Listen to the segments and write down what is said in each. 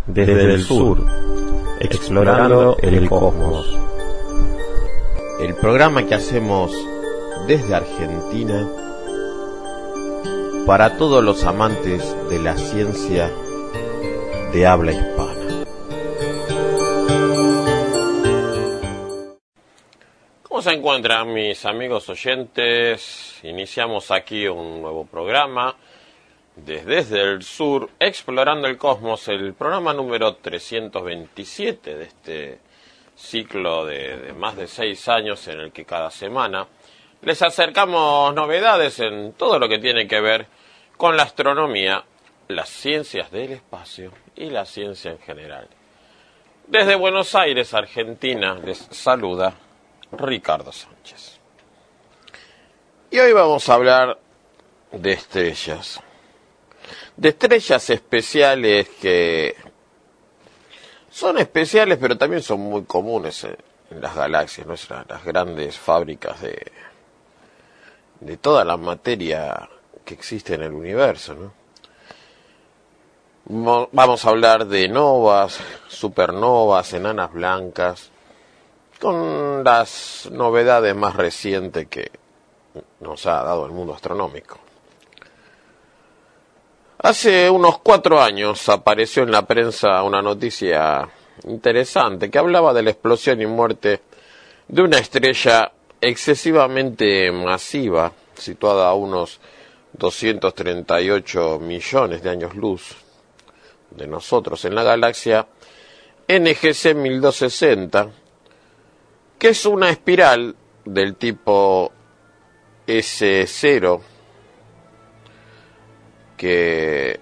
desde el sur, explorando el cosmos. El programa que hacemos desde Argentina para todos los amantes de la ciencia de habla hispana. ¿Cómo se encuentran mis amigos oyentes? Iniciamos aquí un nuevo programa desde el sur, explorando el cosmos, el programa número 327 de este ciclo de más de 6 años en el que cada semana les acercamos novedades en todo lo que tiene que ver con la astronomía, las ciencias del espacio y la ciencia en general. Desde Buenos Aires, Argentina, les saluda Ricardo Sánchez. Y hoy vamos a hablar de estrellas especiales que son especiales, pero también son muy comunes en las galaxias, ¿no? Las grandes fábricas de toda la materia que existe en el universo, ¿no? Vamos a hablar de novas, supernovas, enanas blancas, con las novedades más recientes que nos ha dado el mundo astronómico. Hace unos 4 años apareció en la prensa una noticia interesante que hablaba de la explosión y muerte de una estrella excesivamente masiva, situada a unos 238 millones de años luz de nosotros en la galaxia NGC 1260, que es una espiral del tipo S0 que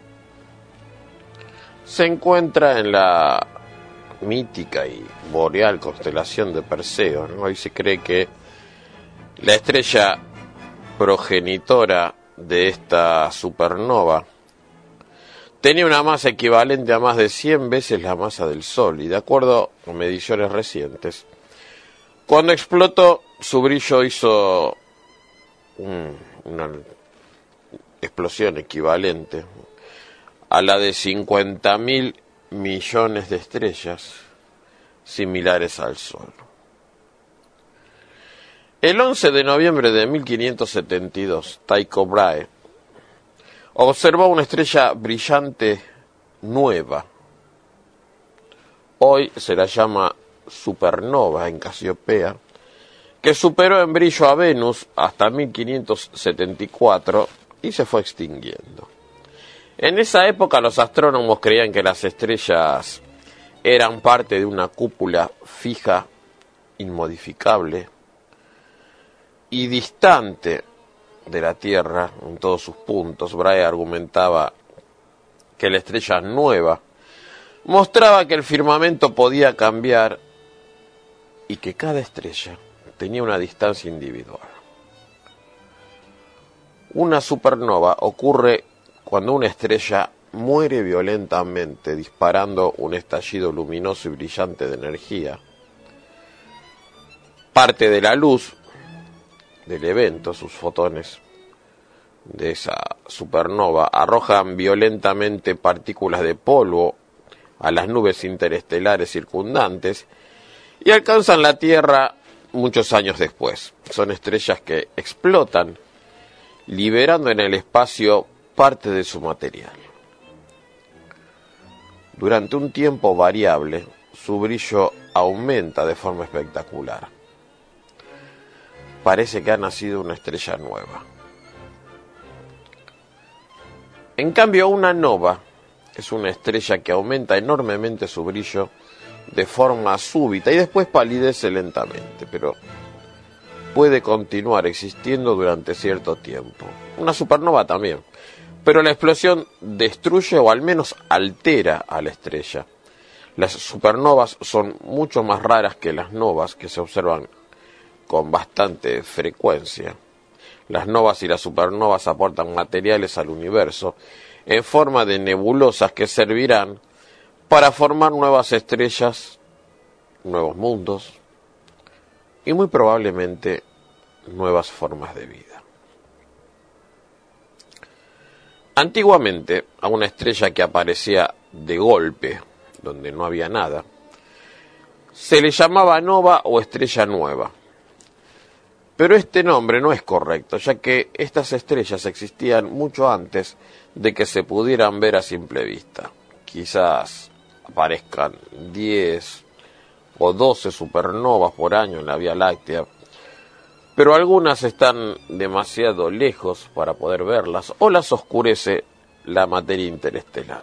se encuentra en la mítica y boreal constelación de Perseo, ¿no? Hoy se cree que la estrella progenitora de esta supernova tenía una masa equivalente a más de 100 veces la masa del Sol, y de acuerdo a mediciones recientes, cuando explotó, su brillo hizo una explosión equivalente a la de 50.000 millones de estrellas similares al Sol. El 11 de noviembre de 1572, Tycho Brahe observó una estrella brillante nueva. Hoy se la llama supernova en Casiopea, que superó en brillo a Venus hasta 1574 y se fue extinguiendo. En esa época los astrónomos creían que las estrellas eran parte de una cúpula fija, inmodificable y distante de la Tierra en todos sus puntos. Brahe argumentaba que la estrella nueva mostraba que el firmamento podía cambiar y que cada estrella tenía una distancia individual. Una supernova ocurre cuando una estrella muere violentamente, disparando un estallido luminoso y brillante de energía. Parte de la luz del evento, sus fotones de esa supernova, arrojan violentamente partículas de polvo a las nubes interestelares circundantes y alcanzan la Tierra muchos años después. Son estrellas que explotan, liberando en el espacio parte de su material. Durante un tiempo variable, su brillo aumenta de forma espectacular. Parece que ha nacido una estrella nueva. En cambio, una nova es una estrella que aumenta enormemente su brillo de forma súbita y después palidece lentamente, pero puede continuar existiendo durante cierto tiempo. Una supernova también, pero la explosión destruye o al menos altera a la estrella. Las supernovas son mucho más raras que las novas, que se observan con bastante frecuencia. Las novas y las supernovas aportan materiales al universo en forma de nebulosas que servirán para formar nuevas estrellas, nuevos mundos y muy probablemente nuevas formas de vida. Antiguamente, a una estrella que aparecía de golpe donde no había nada, se le llamaba nova o estrella nueva. Pero este nombre no es correcto, ya que estas estrellas existían mucho antes de que se pudieran ver a simple vista. Quizás aparezcan 10 o 12 supernovas por año en la Vía Láctea, pero algunas están demasiado lejos para poder verlas o las oscurece la materia interestelar.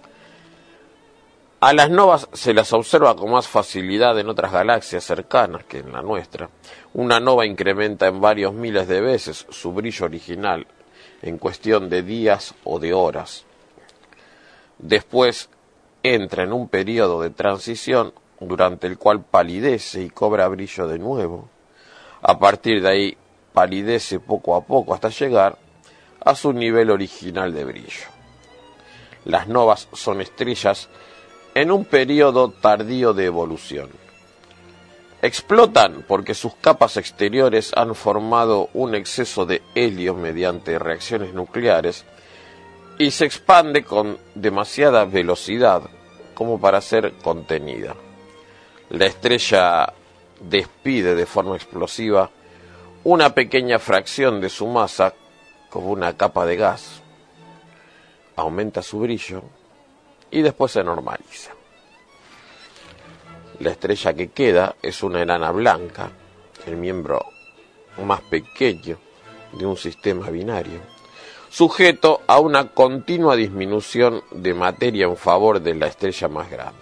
A las novas se las observa con más facilidad en otras galaxias cercanas que en la nuestra. Una nova incrementa en varios miles de veces su brillo original en cuestión de días o de horas. Después entra en un periodo de transición durante el cual palidece y cobra brillo de nuevo. A partir de ahí palidece poco a poco hasta llegar a su nivel original de brillo. Las novas son estrellas en un periodo tardío de evolución. Explotan porque sus capas exteriores han formado un exceso de helio mediante reacciones nucleares y se expande con demasiada velocidad como para ser contenida. La estrella despide de forma explosiva una pequeña fracción de su masa como una capa de gas, aumenta su brillo y después se normaliza. La estrella que queda es una enana blanca, el miembro más pequeño de un sistema binario, sujeto a una continua disminución de materia en favor de la estrella más grande.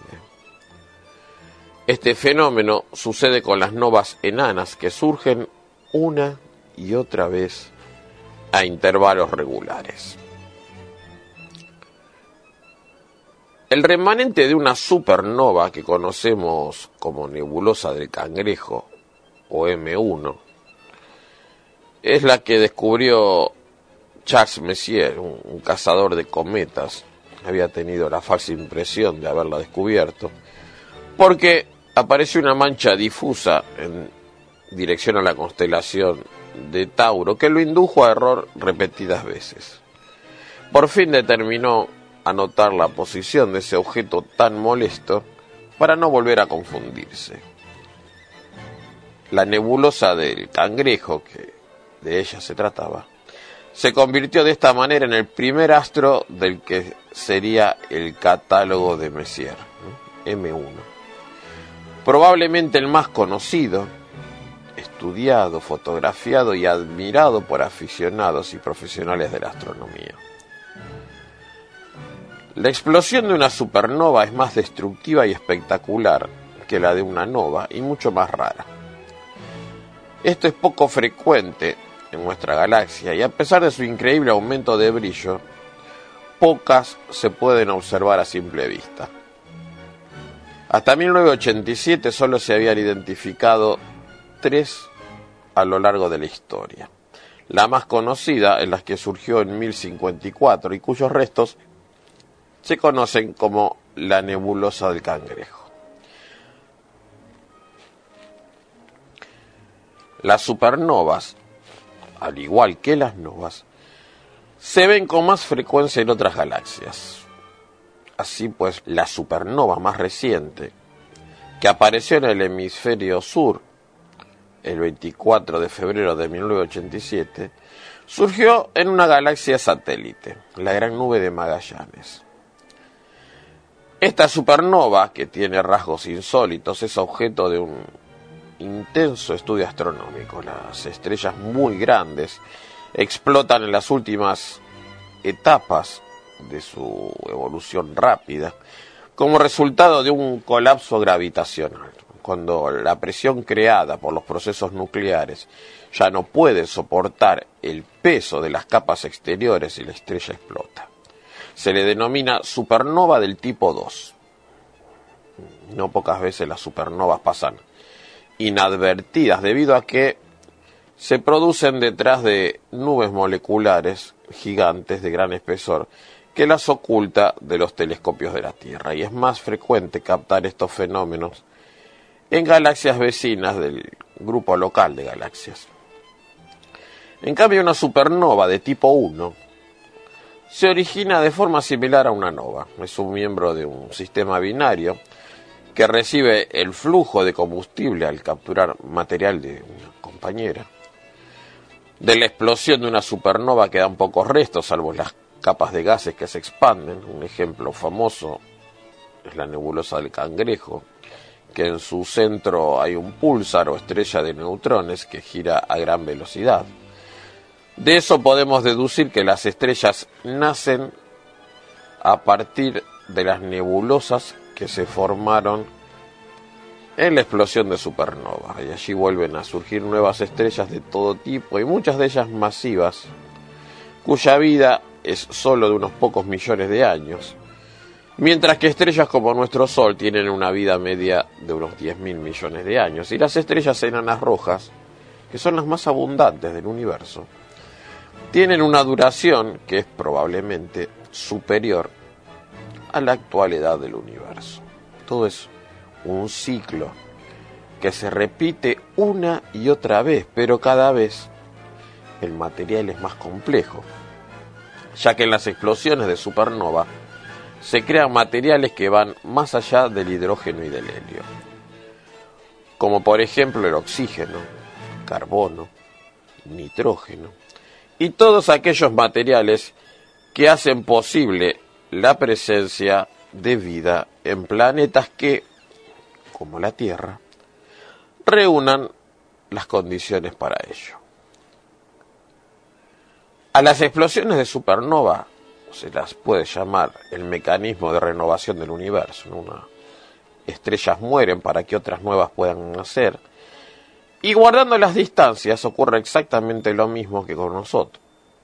Este fenómeno sucede con las novas enanas que surgen una y otra vez a intervalos regulares. El remanente de una supernova que conocemos como nebulosa del Cangrejo o M1 es la que descubrió Jacques Messier, un cazador de cometas. Había tenido la falsa impresión de haberla descubierto porque apareció una mancha difusa en dirección a la constelación de Tauro que lo indujo a error repetidas veces. Por fin determinó anotar la posición de ese objeto tan molesto para no volver a confundirse. La nebulosa del Cangrejo, que de ella se trataba, se convirtió de esta manera en el primer astro del que sería el catálogo de Messier, M1. Probablemente el más conocido, estudiado, fotografiado y admirado por aficionados y profesionales de la astronomía. La explosión de una supernova es más destructiva y espectacular que la de una nova y mucho más rara. Esto es poco frecuente en nuestra galaxia y a pesar de su increíble aumento de brillo, pocas se pueden observar a simple vista. Hasta 1987 solo se habían identificado 3 a lo largo de la historia. La más conocida es la que surgió en 1054 y cuyos restos se conocen como la nebulosa del Cangrejo. Las supernovas, al igual que las novas, se ven con más frecuencia en otras galaxias. Así pues, la supernova más reciente, que apareció en el hemisferio sur el 24 de febrero de 1987, surgió en una galaxia satélite, la Gran Nube de Magallanes. Esta supernova, que tiene rasgos insólitos, es objeto de un intenso estudio astronómico. Las estrellas muy grandes explotan en las últimas etapas de su evolución rápida como resultado de un colapso gravitacional. Cuando la presión creada por los procesos nucleares ya no puede soportar el peso de las capas exteriores y la estrella explota. Se le denomina supernova del tipo 2. No pocas veces las supernovas pasan inadvertidas debido a que se producen detrás de nubes moleculares gigantes de gran espesor que las oculta de los telescopios de la Tierra, y es más frecuente captar estos fenómenos en galaxias vecinas del grupo local de galaxias. En cambio, una supernova de tipo 1 se origina de forma similar a una nova. Es un miembro de un sistema binario que recibe el flujo de combustible al capturar material de una compañera. De la explosión de una supernova quedan pocos restos, salvo las capas de gases que se expanden. Un ejemplo famoso es la nebulosa del Cangrejo, que en su centro hay un púlsar o estrella de neutrones que gira a gran velocidad. De eso podemos deducir que las estrellas nacen a partir de las nebulosas que se formaron en la explosión de supernova, y allí vuelven a surgir nuevas estrellas de todo tipo y muchas de ellas masivas, cuya vida es solo de unos pocos millones de años, mientras que estrellas como nuestro Sol tienen una vida media de unos 10.000 millones de años, y las estrellas enanas rojas, que son las más abundantes del universo, tienen una duración que es probablemente superior a la actual edad del universo. Todo es un ciclo que se repite una y otra vez, pero cada vez el material es más complejo, ya que en las explosiones de supernova se crean materiales que van más allá del hidrógeno y del helio, como por ejemplo el oxígeno, carbono, nitrógeno, y todos aquellos materiales que hacen posible la presencia de vida en planetas que, como la Tierra, reúnan las condiciones para ello. A las explosiones de supernova se las puede llamar el mecanismo de renovación del universo, ¿no? Unas estrellas mueren para que otras nuevas puedan nacer, y guardando las distancias ocurre exactamente lo mismo que con nosotros.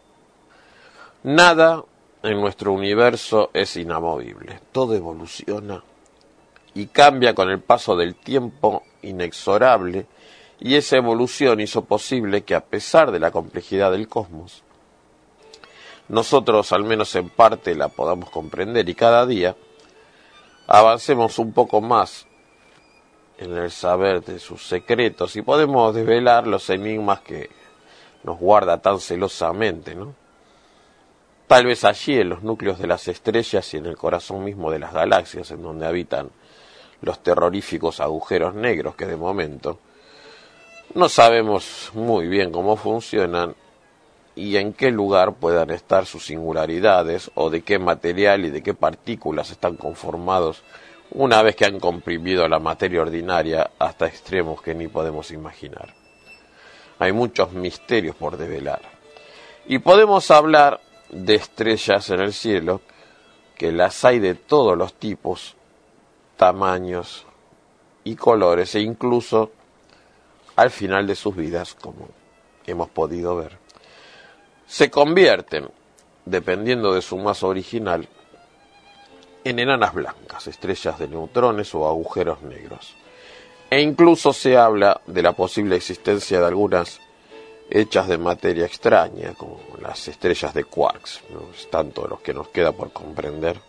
Nada en nuestro universo es inamovible, todo evoluciona y cambia con el paso del tiempo inexorable, y esa evolución hizo posible que, a pesar de la complejidad del cosmos, nosotros al menos en parte la podamos comprender, y cada día avancemos un poco más en el saber de sus secretos y podemos desvelar los enigmas que nos guarda tan celosamente, ¿no? Tal vez allí, en los núcleos de las estrellas y en el corazón mismo de las galaxias, en donde habitan los terroríficos agujeros negros que de momento no sabemos muy bien cómo funcionan y en qué lugar puedan estar sus singularidades, o de qué material y de qué partículas están conformados una vez que han comprimido la materia ordinaria hasta extremos que ni podemos imaginar. Hay muchos misterios por develar, y podemos hablar de estrellas en el cielo, que las hay de todos los tipos, tamaños y colores, e incluso al final de sus vidas, como hemos podido ver, se convierten, dependiendo de su masa original, en enanas blancas, estrellas de neutrones o agujeros negros. E incluso se habla de la posible existencia de algunas hechas de materia extraña, como las estrellas de quarks, ¿no? Es tanto de los que nos queda por comprender.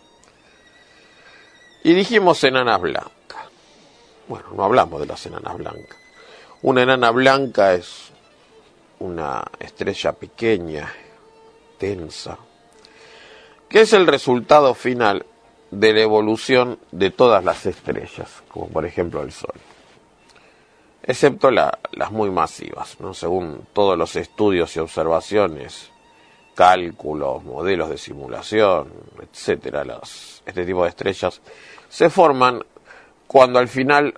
Y dijimos enanas blancas. Bueno, no hablamos de las enanas blancas. Una enana blanca es una estrella pequeña, densa, que es el resultado final de la evolución de todas las estrellas, como por ejemplo el Sol, excepto las muy masivas, ¿no? Según todos los estudios y observaciones, cálculos, modelos de simulación, etcétera, este tipo de estrellas se forman cuando al final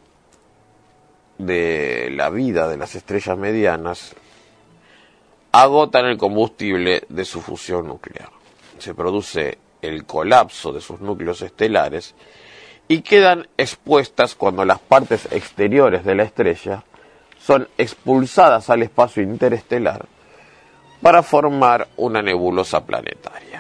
de la vida de las estrellas medianas agotan el combustible de su fusión nuclear. Se produce el colapso de sus núcleos estelares y quedan expuestas cuando las partes exteriores de la estrella son expulsadas al espacio interestelar para formar una nebulosa planetaria.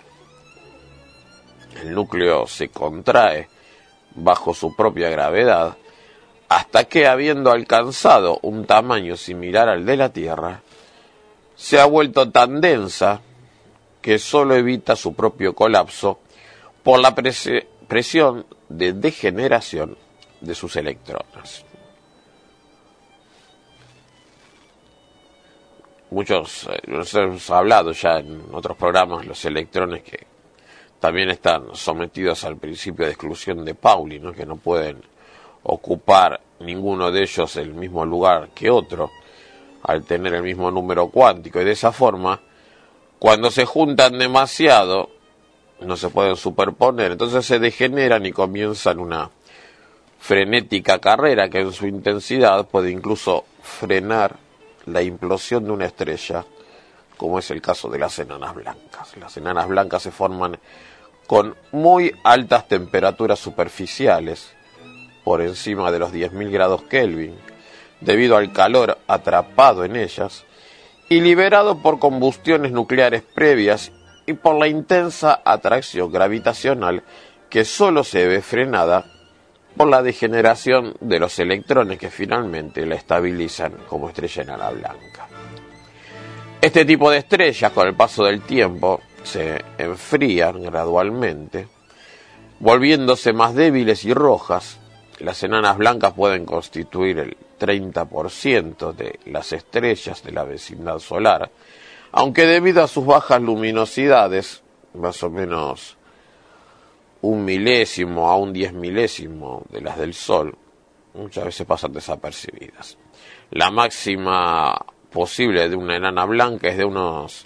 El núcleo se contrae bajo su propia gravedad hasta que, habiendo alcanzado un tamaño similar al de la Tierra, se ha vuelto tan densa que solo evita su propio colapso por la presión de degeneración de sus electrones. Muchos, nos hemos hablado ya en otros programas, los electrones que también están sometidos al principio de exclusión de Pauli, ¿no? Que no pueden ocupar ninguno de ellos el mismo lugar que otro, al tener el mismo número cuántico, y de esa forma, cuando se juntan demasiado, no se pueden superponer, entonces se degeneran y comienzan una frenética carrera que en su intensidad puede incluso frenar la implosión de una estrella, como es el caso de las enanas blancas. Las enanas blancas se forman con muy altas temperaturas superficiales, por encima de los 10.000 grados Kelvin, debido al calor atrapado en ellas y liberado por combustiones nucleares previas y por la intensa atracción gravitacional que solo se ve frenada por la degeneración de los electrones que finalmente la estabilizan como estrella enana blanca. Este tipo de estrellas, con el paso del tiempo, se enfrían gradualmente, volviéndose más débiles y rojas. Las enanas blancas pueden constituir el 30% de las estrellas de la vecindad solar, aunque debido a sus bajas luminosidades, más o menos 1 milésimo a 10 milésimo de las del Sol, muchas veces pasan desapercibidas. La máxima posible de una enana blanca es de unos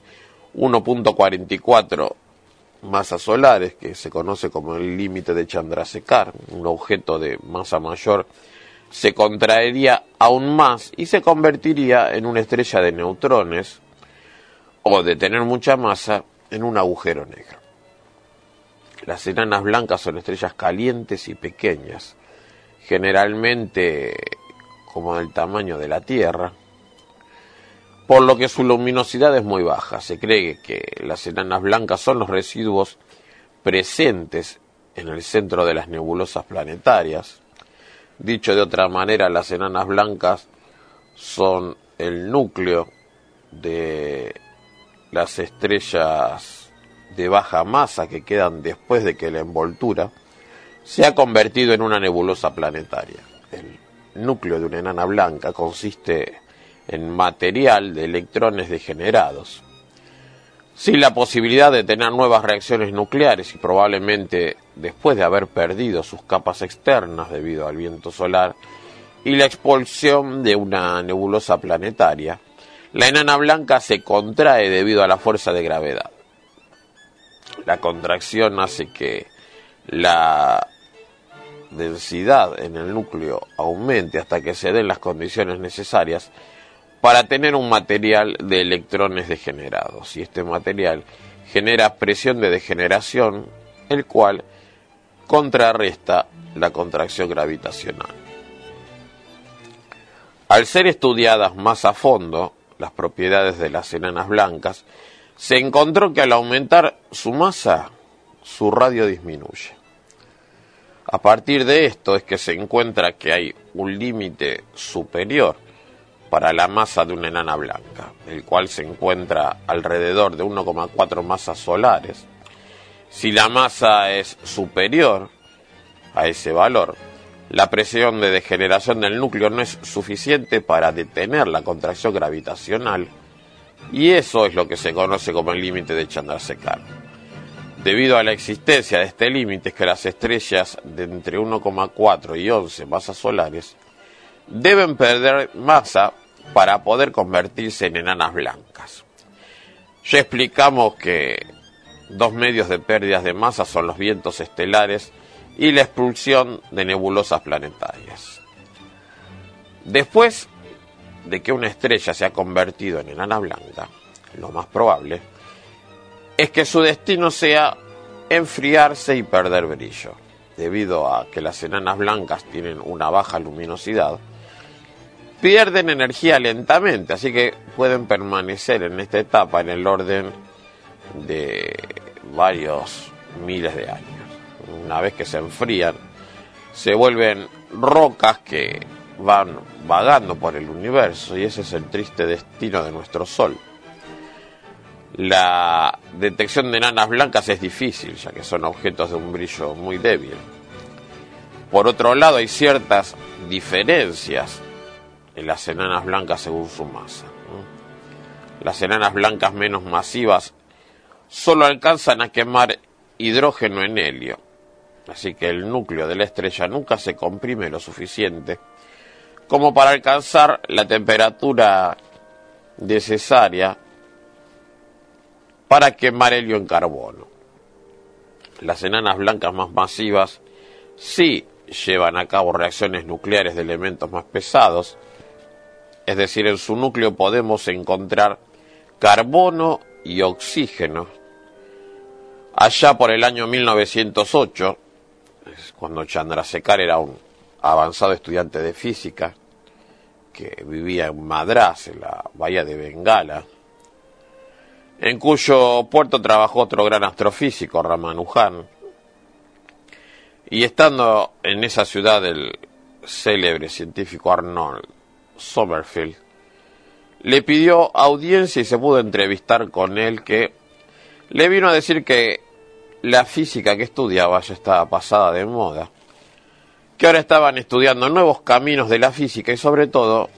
1.44 masas solares, que se conoce como el límite de Chandrasekhar. Un objeto de masa mayor se contraería aún más y se convertiría en una estrella de neutrones, o de tener mucha masa, en un agujero negro. Las enanas blancas son estrellas calientes y pequeñas, generalmente como del tamaño de la Tierra, por lo que su luminosidad es muy baja. Se cree que las enanas blancas son los residuos presentes en el centro de las nebulosas planetarias. Dicho de otra manera, las enanas blancas son el núcleo de las estrellas de baja masa que quedan después de que la envoltura se ha convertido en una nebulosa planetaria. El núcleo de una enana blanca consiste en material de electrones degenerados. Sin la posibilidad de tener nuevas reacciones nucleares y probablemente después de haber perdido sus capas externas debido al viento solar y la expulsión de una nebulosa planetaria, la enana blanca se contrae debido a la fuerza de gravedad. La contracción hace que la densidad en el núcleo aumente hasta que se den las condiciones necesarias para tener un material de electrones degenerados, y este material genera presión de degeneración, el cual contrarresta la contracción gravitacional. Al ser estudiadas más a fondo las propiedades de las enanas blancas, se encontró que al aumentar su masa, su radio disminuye. A partir de esto es que se encuentra que hay un límite superior para la masa de una enana blanca, el cual se encuentra alrededor de 1,4 masas solares. Si la masa es superior a ese valor, la presión de degeneración del núcleo no es suficiente para detener la contracción gravitacional, y eso es lo que se conoce como el límite de Chandrasekhar. Debido a la existencia de este límite, es que las estrellas de entre 1,4 y 11 masas solares deben perder masa para poder convertirse en enanas blancas. Ya explicamos que dos medios de pérdidas de masa son los vientos estelares y la expulsión de nebulosas planetarias. Después de que una estrella se ha convertido en enana blanca, lo más probable es que su destino sea enfriarse y perder brillo. Debido a que las enanas blancas tienen una baja luminosidad, pierden energía lentamente, así que pueden permanecer en esta etapa en el orden de varios miles de años. Una vez que se enfrían, se vuelven rocas que van vagando por el universo, y ese es el triste destino de nuestro Sol. La detección de enanas blancas es difícil, ya que son objetos de un brillo muy débil. Por otro lado, hay ciertas diferencias en las enanas blancas según su masa. Las enanas blancas menos masivas solo alcanzan a quemar hidrógeno en helio. Así que el núcleo de la estrella nunca se comprime lo suficiente como para alcanzar la temperatura necesaria para quemar helio en carbono. Las enanas blancas más masivas sí llevan a cabo reacciones nucleares de elementos más pesados, es decir, en su núcleo podemos encontrar carbono y oxígeno. Allá por el año 1908, cuando Chandrasekhar era un avanzado estudiante de física que vivía en Madrás, en la bahía de Bengala, en cuyo puerto trabajó otro gran astrofísico, Ramanujan, y estando en esa ciudad el célebre científico Arnold Sommerfeld le pidió audiencia y se pudo entrevistar con él, que le vino a decir que la física que estudiaba ya estaba pasada de moda, que ahora estaban estudiando nuevos caminos de la física y sobre todo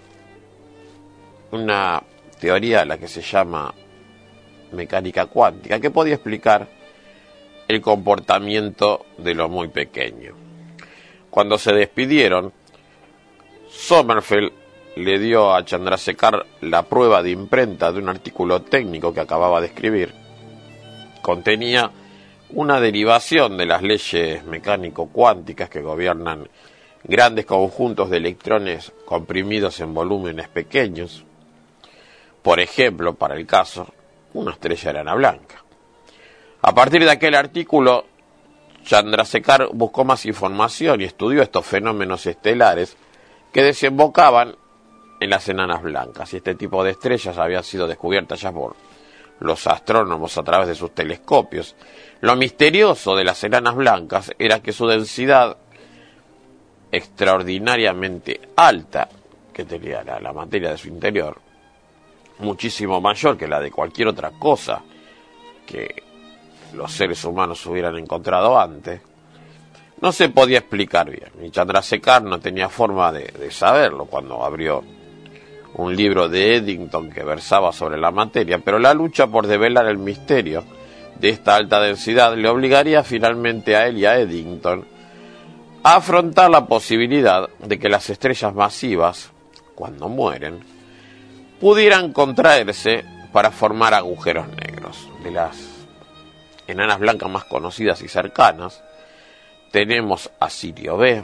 una teoría, la que se llama mecánica cuántica, que podía explicar el comportamiento de lo muy pequeño. Cuando se despidieron, Sommerfeld le dio a Chandrasekhar la prueba de imprenta de un artículo técnico que acababa de escribir. Contenía una derivación de las leyes mecánico-cuánticas que gobiernan grandes conjuntos de electrones comprimidos en volúmenes pequeños. Por ejemplo, para el caso, una estrella enana blanca. A partir de aquel artículo, Chandrasekhar buscó más información y estudió estos fenómenos estelares que desembocaban en las enanas blancas. Y este tipo de estrellas habían sido descubiertas ya por los astrónomos a través de sus telescopios. Lo misterioso de las enanas blancas era que su densidad extraordinariamente alta, que tenía la materia de su interior, muchísimo mayor que la de cualquier otra cosa que los seres humanos hubieran encontrado antes, no se podía explicar bien. Y Chandrasekhar no tenía forma de saberlo cuando abrió un libro de Eddington que versaba sobre la materia, pero la lucha por develar el misterio de esta alta densidad le obligaría finalmente a él y a Eddington a afrontar la posibilidad de que las estrellas masivas, cuando mueren, pudieran contraerse para formar agujeros negros. De las enanas blancas más conocidas y cercanas, tenemos a Sirio B.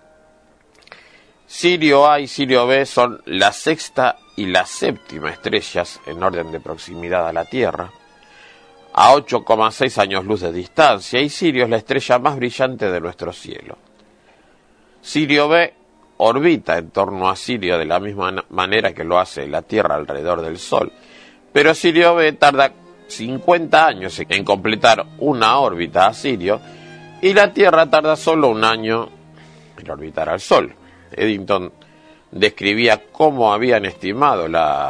Sirio A y Sirio B son la sexta y la séptima estrellas en orden de proximidad a la Tierra, a 8,6 años luz de distancia, y Sirio es la estrella más brillante de nuestro cielo. Sirio B orbita en torno a Sirio de la misma manera que lo hace la Tierra alrededor del Sol, pero Sirio B tarda 50 años en completar una órbita a Sirio, y la Tierra tarda solo un año en orbitar al Sol. Eddington describía cómo habían estimado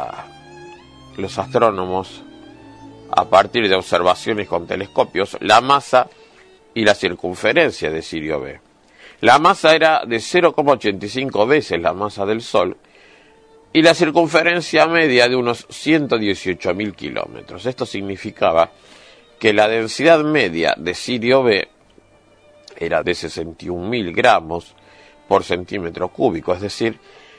los astrónomos, a partir de observaciones con telescopios, la masa y la circunferencia de Sirio B. La masa era de 0,85 veces la masa del Sol y la circunferencia media de unos 118.000 kilómetros. Esto significaba que la densidad media de Sirio B era de 61.000 gramos por centímetro cúbico, es decir,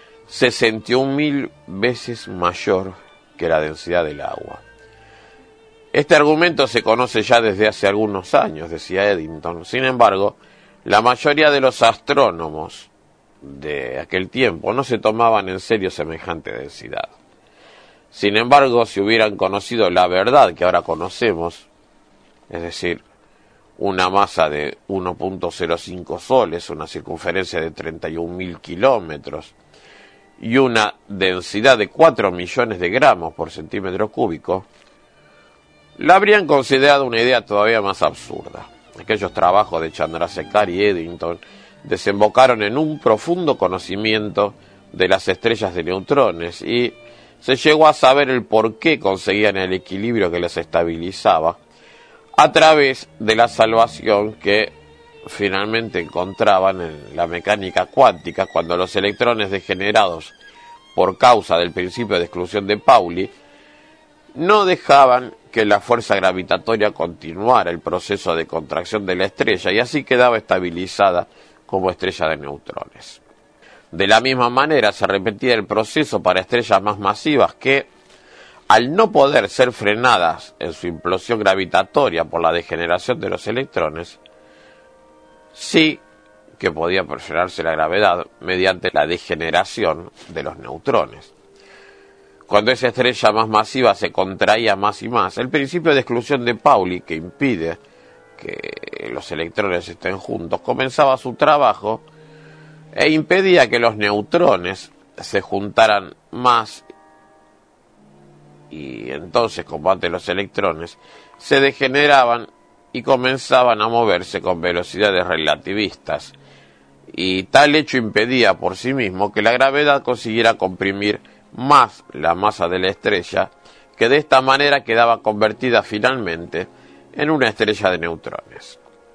61.000 veces mayor que la densidad del agua. Este argumento se conoce ya desde hace algunos años, decía Eddington. Sin embargo, la mayoría de los astrónomos de aquel tiempo no se tomaban en serio semejante densidad. Sin embargo, si hubieran conocido la verdad que ahora conocemos, es decir, una masa de 1.05 soles, una circunferencia de 31.000 kilómetros y una densidad de 4 millones de gramos por centímetro cúbico, la habrían considerado una idea todavía más absurda. Aquellos trabajos de Chandrasekhar y Eddington desembocaron en un profundo conocimiento de las estrellas de neutrones y se llegó a saber el por qué conseguían el equilibrio que les estabilizaba a través de la salvación que finalmente encontraban en la mecánica cuántica, cuando los electrones degenerados por causa del principio de exclusión de Pauli no dejaban que la fuerza gravitatoria continuara el proceso de contracción de la estrella y así quedaba estabilizada como estrella de neutrones. De la misma manera se repetía el proceso para estrellas más masivas que, al no poder ser frenadas en su implosión gravitatoria por la degeneración de los electrones, sí que podía frenarse la gravedad mediante la degeneración de los neutrones. Cuando esa estrella más masiva se contraía más y más, el principio de exclusión de Pauli, que impide que los electrones estén juntos, comenzaba su trabajo e impedía que los neutrones se juntaran más, y entonces, como antes los electrones, se degeneraban y comenzaban a moverse con velocidades relativistas, y tal hecho impedía por sí mismo que la gravedad consiguiera comprimir más la masa de la estrella, que de esta manera quedaba convertida finalmente en una estrella de neutrones.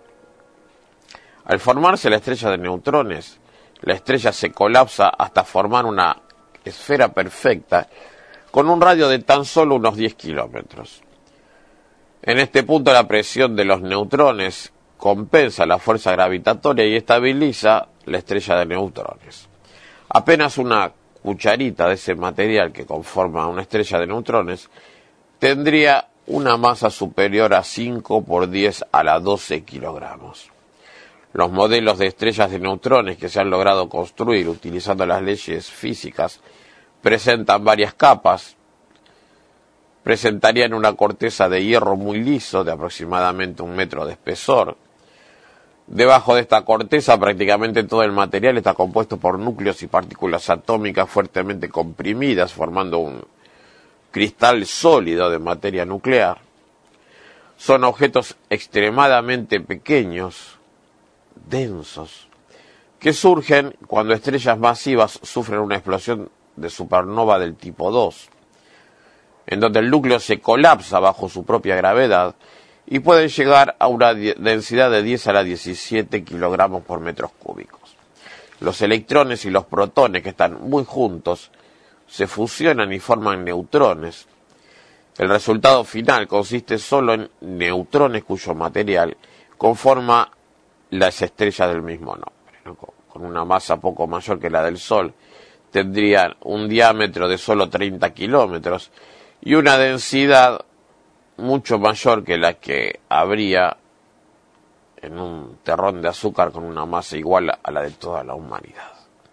Al formarse la estrella de neutrones, la estrella se colapsa hasta formar una esfera perfecta con un radio de tan solo unos 10 kilómetros. En este punto la presión de los neutrones compensa la fuerza gravitatoria y estabiliza la estrella de neutrones. Apenas una cucharita de ese material que conforma una estrella de neutrones tendría una masa superior a 5 por 10 a la 12 kilogramos. Los modelos de estrellas de neutrones que se han logrado construir utilizando las leyes físicas presentan varias capas. Presentarían una corteza de hierro muy liso de aproximadamente 1 metro de espesor. Debajo de esta corteza prácticamente todo el material está compuesto por núcleos y partículas atómicas fuertemente comprimidas, formando un cristal sólido de materia nuclear. Son objetos extremadamente pequeños, densos, que surgen cuando estrellas masivas sufren una explosión de supernova del tipo 2, en donde el núcleo se colapsa bajo su propia gravedad y pueden llegar a una densidad de 10 a la 17 kilogramos por metros cúbicos. Los electrones y los protones, que están muy juntos, se fusionan y forman neutrones. El resultado final consiste solo en neutrones cuyo material conforma las estrellas del mismo nombre, ¿no? Con una masa poco mayor que la del Sol, tendrían un diámetro de solo 30 kilómetros y una densidad mucho mayor que la que habría en un terrón de azúcar con una masa igual a la de toda la humanidad.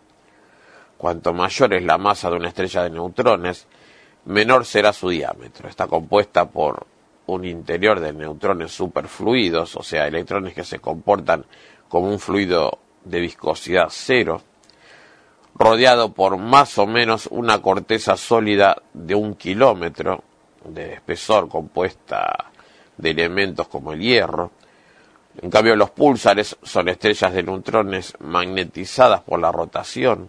Cuanto mayor es la masa de una estrella de neutrones, menor será su diámetro. Está compuesta por un interior de neutrones superfluidos, o sea, electrones que se comportan como un fluido de viscosidad cero, rodeado por más o menos una corteza sólida de 1 kilómetro de espesor compuesta de elementos como el hierro. En cambio, los púlsares son estrellas de neutrones magnetizadas por la rotación.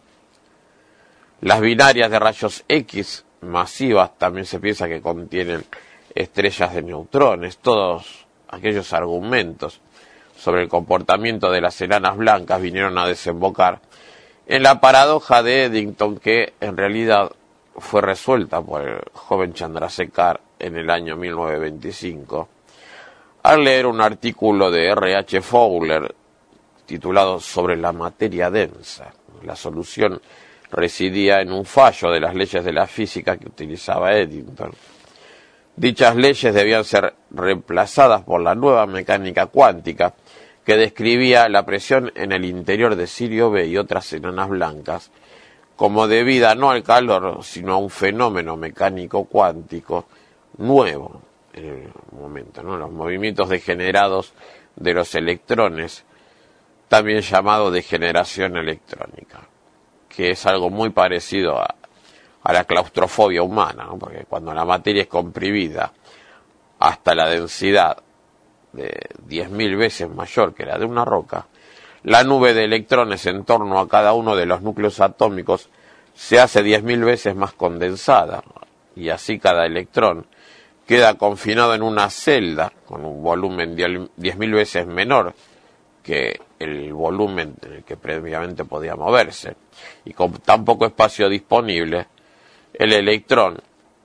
Las binarias de rayos X masivas también se piensa que contienen estrellas de neutrones. Todos aquellos argumentos sobre el comportamiento de las enanas blancas vinieron a desembocar en la paradoja de Eddington, que en realidad fue resuelta por el joven Chandrasekhar en el año 1925, al leer un artículo de R.H. Fowler titulado Sobre la materia densa. La solución residía en un fallo de las leyes de la física que utilizaba Eddington. Dichas leyes debían ser reemplazadas por la nueva mecánica cuántica, que describía la presión en el interior de Sirio B y otras enanas blancas como debida no al calor, sino a un fenómeno mecánico cuántico nuevo en el momento, ¿no? Los movimientos degenerados de los electrones, también llamado degeneración electrónica, que es algo muy parecido a la claustrofobia humana, ¿no? Porque cuando la materia es comprimida hasta la densidad de 10.000 veces mayor que la de una roca, la nube de electrones en torno a cada uno de los núcleos atómicos se hace 10.000 veces más condensada, y así cada electrón queda confinado en una celda con un volumen 10.000 veces menor que el volumen en el que previamente podía moverse. Y con tan poco espacio disponible, el electrón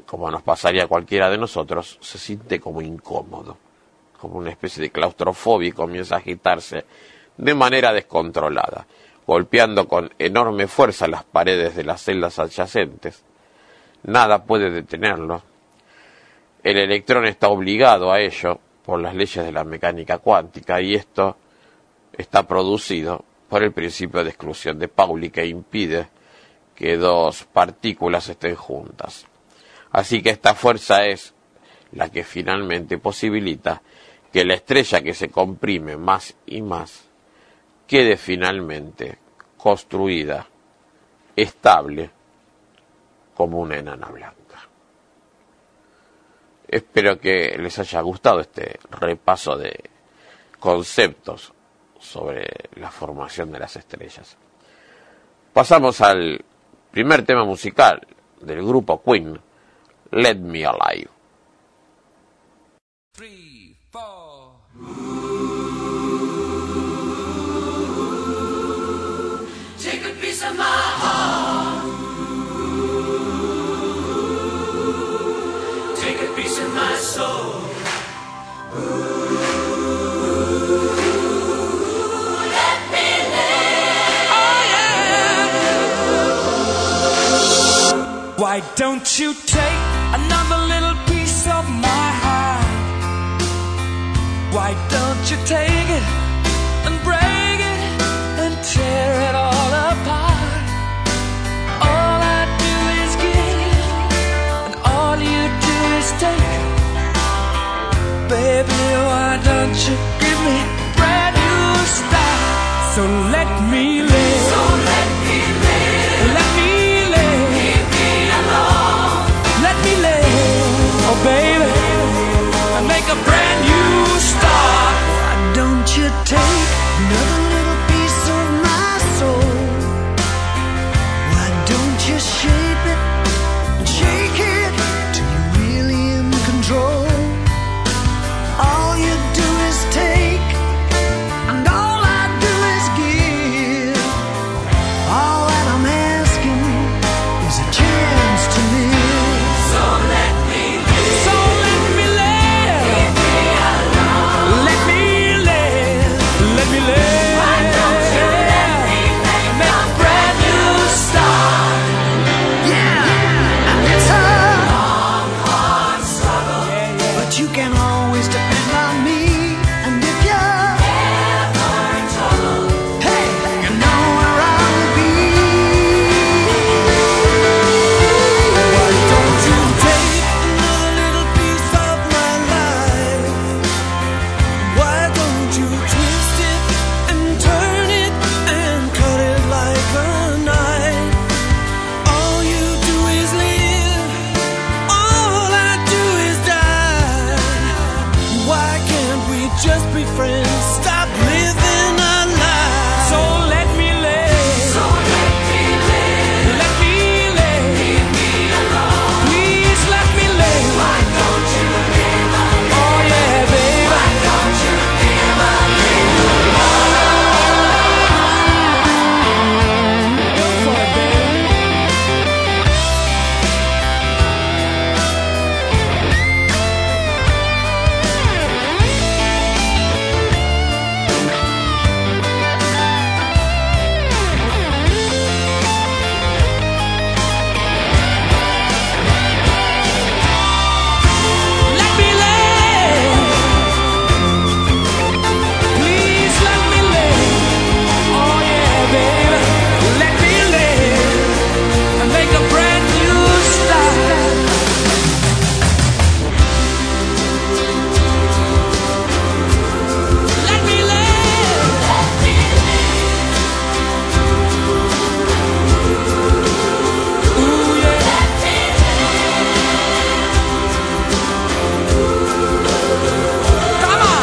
como nos pasaría a cualquiera de nosotros, se siente como incómodo, como una especie de claustrofobia y comienza a agitarse de manera descontrolada, golpeando con enorme fuerza las paredes de las celdas adyacentes. Nada puede detenerlo. El electrón está obligado a ello por las leyes de la mecánica cuántica, y esto está producido por el principio de exclusión de Pauli, que impide que dos partículas estén juntas. Así que esta fuerza es la que finalmente posibilita que la estrella, que se comprime más y más, quede finalmente construida, estable, como una enana blanca. Espero que les haya gustado este repaso de conceptos sobre la formación de las estrellas. Pasamos al primer tema musical del grupo Queen, Let Me Alive. 3, 4. Take a piece of my heart. Take a piece of my soul. Let me live. Oh yeah. Why don't you take another little piece of my heart? Why don't you take it and break it and tear it all apart? All I do is give, and all you do is take. Baby, why don't you give me a brand new start? So let me live. So let me live. Let me live. Leave me alone. Let me live. Oh baby, and make a brand new start. Why don't you take another little piece of my soul? Why don't you shape it and shake it till you're really in control? All you do is take, and all I do is give. All that I'm asking is a chance to live. So let me live. So let me live. Leave me alone. Let me live. Let me live. Why don't you let me make a brand new start? Yeah, and it's a long, hard struggle, but you can always depend on me. And if you're ever in trouble, hey, you know where I will be. Why don't you take another little piece of my life? Why don't you twist it and turn it and cut it like a knife? All you do is live, all I do is die. Why can't we just be friends? Stop living our lives. So let me live. So let me live. Let me live. Leave me alone. Please let me live. Why don't you live a little? Oh yeah, baby. Why don't you live a little longer? Go for it, baby. Let me live. Please let me live. Oh yeah, baby. Let me live and make a brand new start. Let me live. Let me live. Ooh yeah. Let me Come on.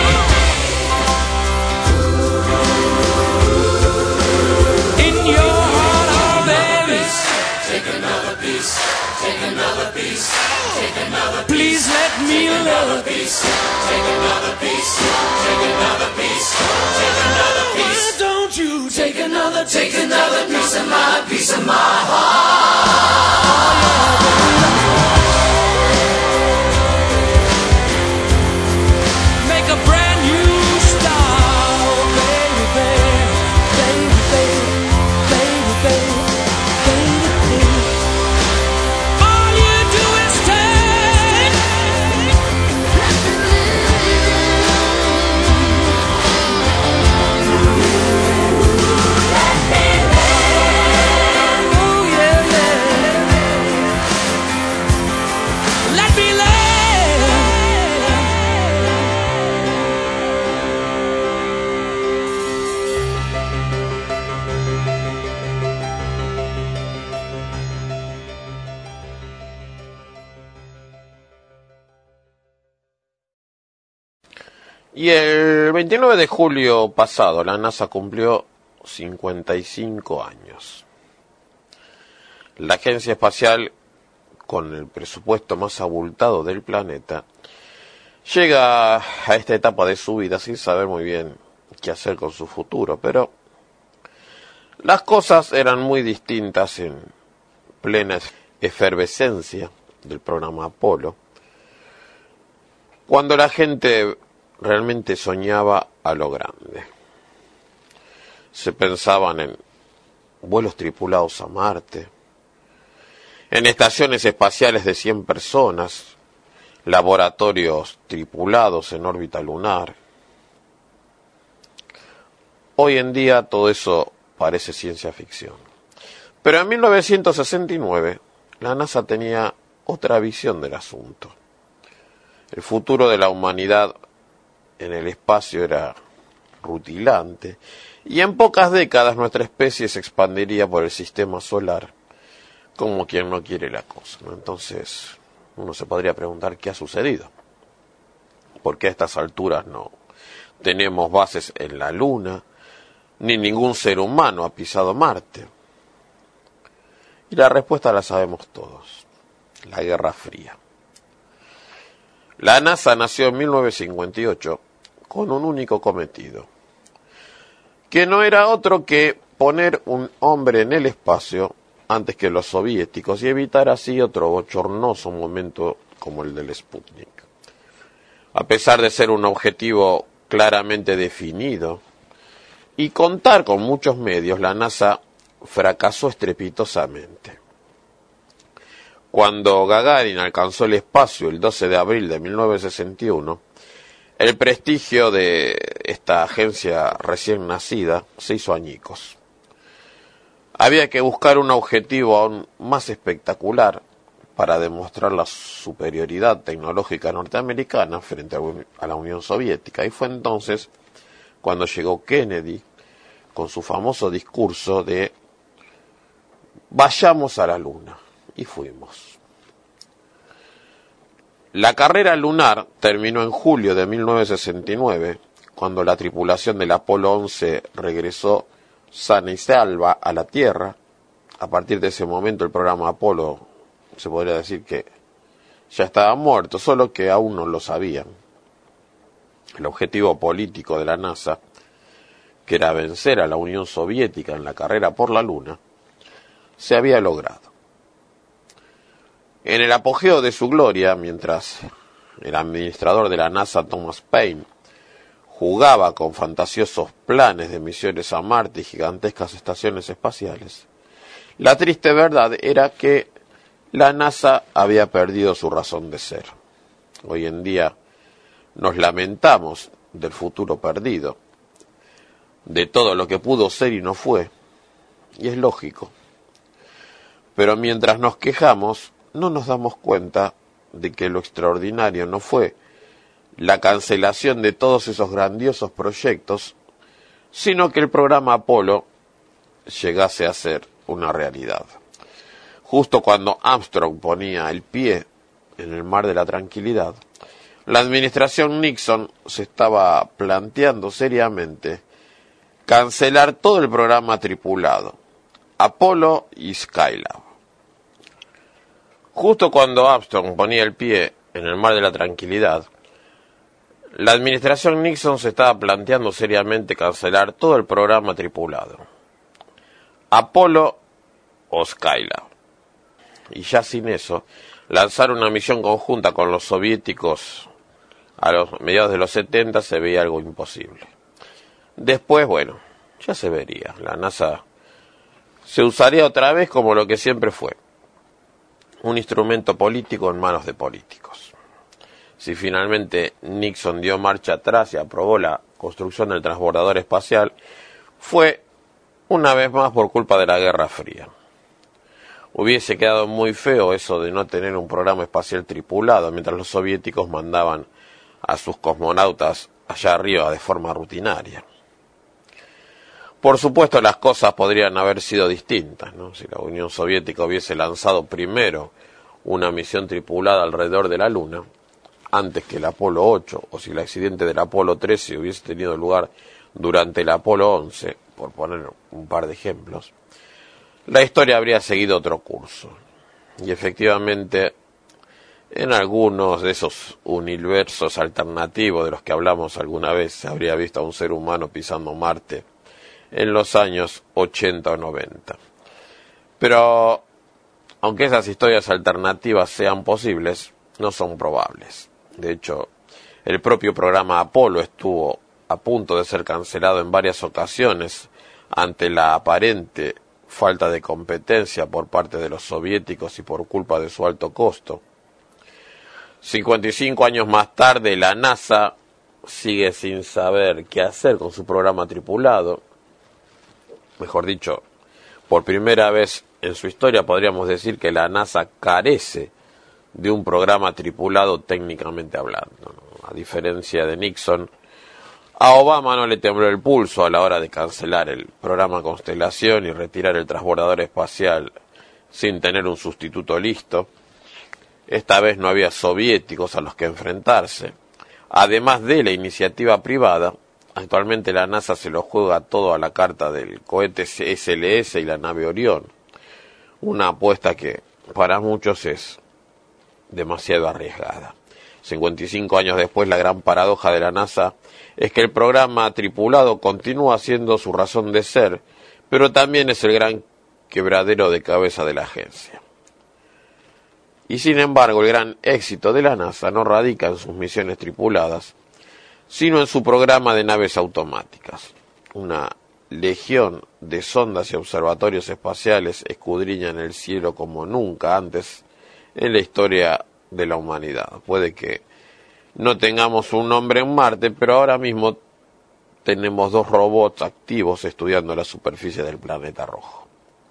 In your heart, oh baby. Take another piece. Take another piece. Take another piece. Please let me live. Take another piece. Take another piece. Take another piece. Why don't you take another piece of my heart? Y el 29 de julio pasado, la NASA cumplió 55 años. La agencia espacial, con el presupuesto más abultado del planeta, llega a esta etapa de su vida sin saber muy bien qué hacer con su futuro, pero las cosas eran muy distintas en plena efervescencia del programa Apolo, cuando la gente realmente soñaba a lo grande. Se pensaban en vuelos tripulados a Marte, en estaciones espaciales de 100 personas, laboratorios tripulados en órbita lunar. Hoy en día todo eso parece ciencia ficción. Pero en 1969 la NASA tenía otra visión del asunto. El futuro de la humanidad en el espacio era rutilante y en pocas décadas nuestra especie se expandiría por el sistema solar como quien no quiere la cosa, ¿no? Entonces uno se podría preguntar qué ha sucedido. ¿Por qué a estas alturas no tenemos bases en la Luna? Ni ningún ser humano ha pisado Marte. Y la respuesta la sabemos todos. La Guerra Fría. La NASA nació en 1958 con un único cometido, que no era otro que poner un hombre en el espacio antes que los soviéticos y evitar así otro bochornoso momento como el del Sputnik. A pesar de ser un objetivo claramente definido y contar con muchos medios, la NASA fracasó estrepitosamente. Cuando Gagarin alcanzó el espacio el 12 de abril de 1961, el prestigio de esta agencia recién nacida se hizo añicos. Había que buscar un objetivo aún más espectacular para demostrar la superioridad tecnológica norteamericana frente a la Unión Soviética. Y fue entonces cuando llegó Kennedy con su famoso discurso de vayamos a la Luna. Y fuimos. La carrera lunar terminó en julio de 1969, cuando la tripulación del Apolo 11 regresó sana y salva a la Tierra. A partir de ese momento el programa Apolo se podría decir que ya estaba muerto, solo que aún no lo sabían. El objetivo político de la NASA, que era vencer a la Unión Soviética en la carrera por la Luna, se había logrado. En el apogeo de su gloria, mientras el administrador de la NASA, Thomas Paine, jugaba con fantasiosos planes de misiones a Marte y gigantescas estaciones espaciales, la triste verdad era que la NASA había perdido su razón de ser. Hoy en día nos lamentamos del futuro perdido, de todo lo que pudo ser y no fue, y es lógico. Pero mientras nos quejamos, no nos damos cuenta de que lo extraordinario no fue la cancelación de todos esos grandiosos proyectos, sino que el programa Apolo llegase a ser una realidad. Justo cuando Armstrong ponía el pie en el mar de la tranquilidad, la administración Nixon se estaba planteando seriamente cancelar todo el programa tripulado, Apolo y Skylab. Justo cuando Armstrong ponía el pie en el mar de la tranquilidad, la administración Nixon se estaba planteando seriamente cancelar todo el programa tripulado, Apolo o Skylab. Y ya sin eso, lanzar una misión conjunta con los soviéticos a los mediados de los 70 se veía algo imposible. Después, bueno, ya se vería. La NASA se usaría otra vez como lo que siempre fue, un instrumento político en manos de políticos. Si finalmente Nixon dio marcha atrás y aprobó la construcción del transbordador espacial, fue una vez más por culpa de la Guerra Fría. Hubiese quedado muy feo eso de no tener un programa espacial tripulado mientras los soviéticos mandaban a sus cosmonautas allá arriba de forma rutinaria. Por supuesto, las cosas podrían haber sido distintas, ¿no? Si la Unión Soviética hubiese lanzado primero una misión tripulada alrededor de la Luna, antes que el Apolo 8, o si el accidente del Apolo 13 hubiese tenido lugar durante el Apolo 11, por poner un par de ejemplos, la historia habría seguido otro curso. Y efectivamente, en algunos de esos universos alternativos de los que hablamos alguna vez, se habría visto a un ser humano pisando Marte en los años 80 o 90. Pero, aunque esas historias alternativas sean posibles, no son probables. De hecho, el propio programa Apolo estuvo a punto de ser cancelado en varias ocasiones ante la aparente falta de competencia por parte de los soviéticos y por culpa de su alto costo. 55 años más tarde, la NASA sigue sin saber qué hacer con su programa tripulado. Mejor dicho, por primera vez en su historia podríamos decir que la NASA carece de un programa tripulado técnicamente hablando. A diferencia de Nixon, a Obama no le tembló el pulso a la hora de cancelar el programa Constelación y retirar el transbordador espacial sin tener un sustituto listo. Esta vez no había soviéticos a los que enfrentarse. Además de la iniciativa privada, actualmente la NASA se lo juega todo a la carta del cohete SLS y la nave Orión. Una apuesta que para muchos es demasiado arriesgada. 55 años después, la gran paradoja de la NASA es que el programa tripulado continúa siendo su razón de ser, pero también es el gran quebradero de cabeza de la agencia. Y sin embargo, el gran éxito de la NASA no radica en sus misiones tripuladas, sino en su programa de naves automáticas. Una legión de sondas y observatorios espaciales escudriñan el cielo como nunca antes en la historia de la humanidad. Puede que no tengamos un hombre en Marte, pero ahora mismo tenemos 2 robots activos estudiando la superficie del planeta rojo.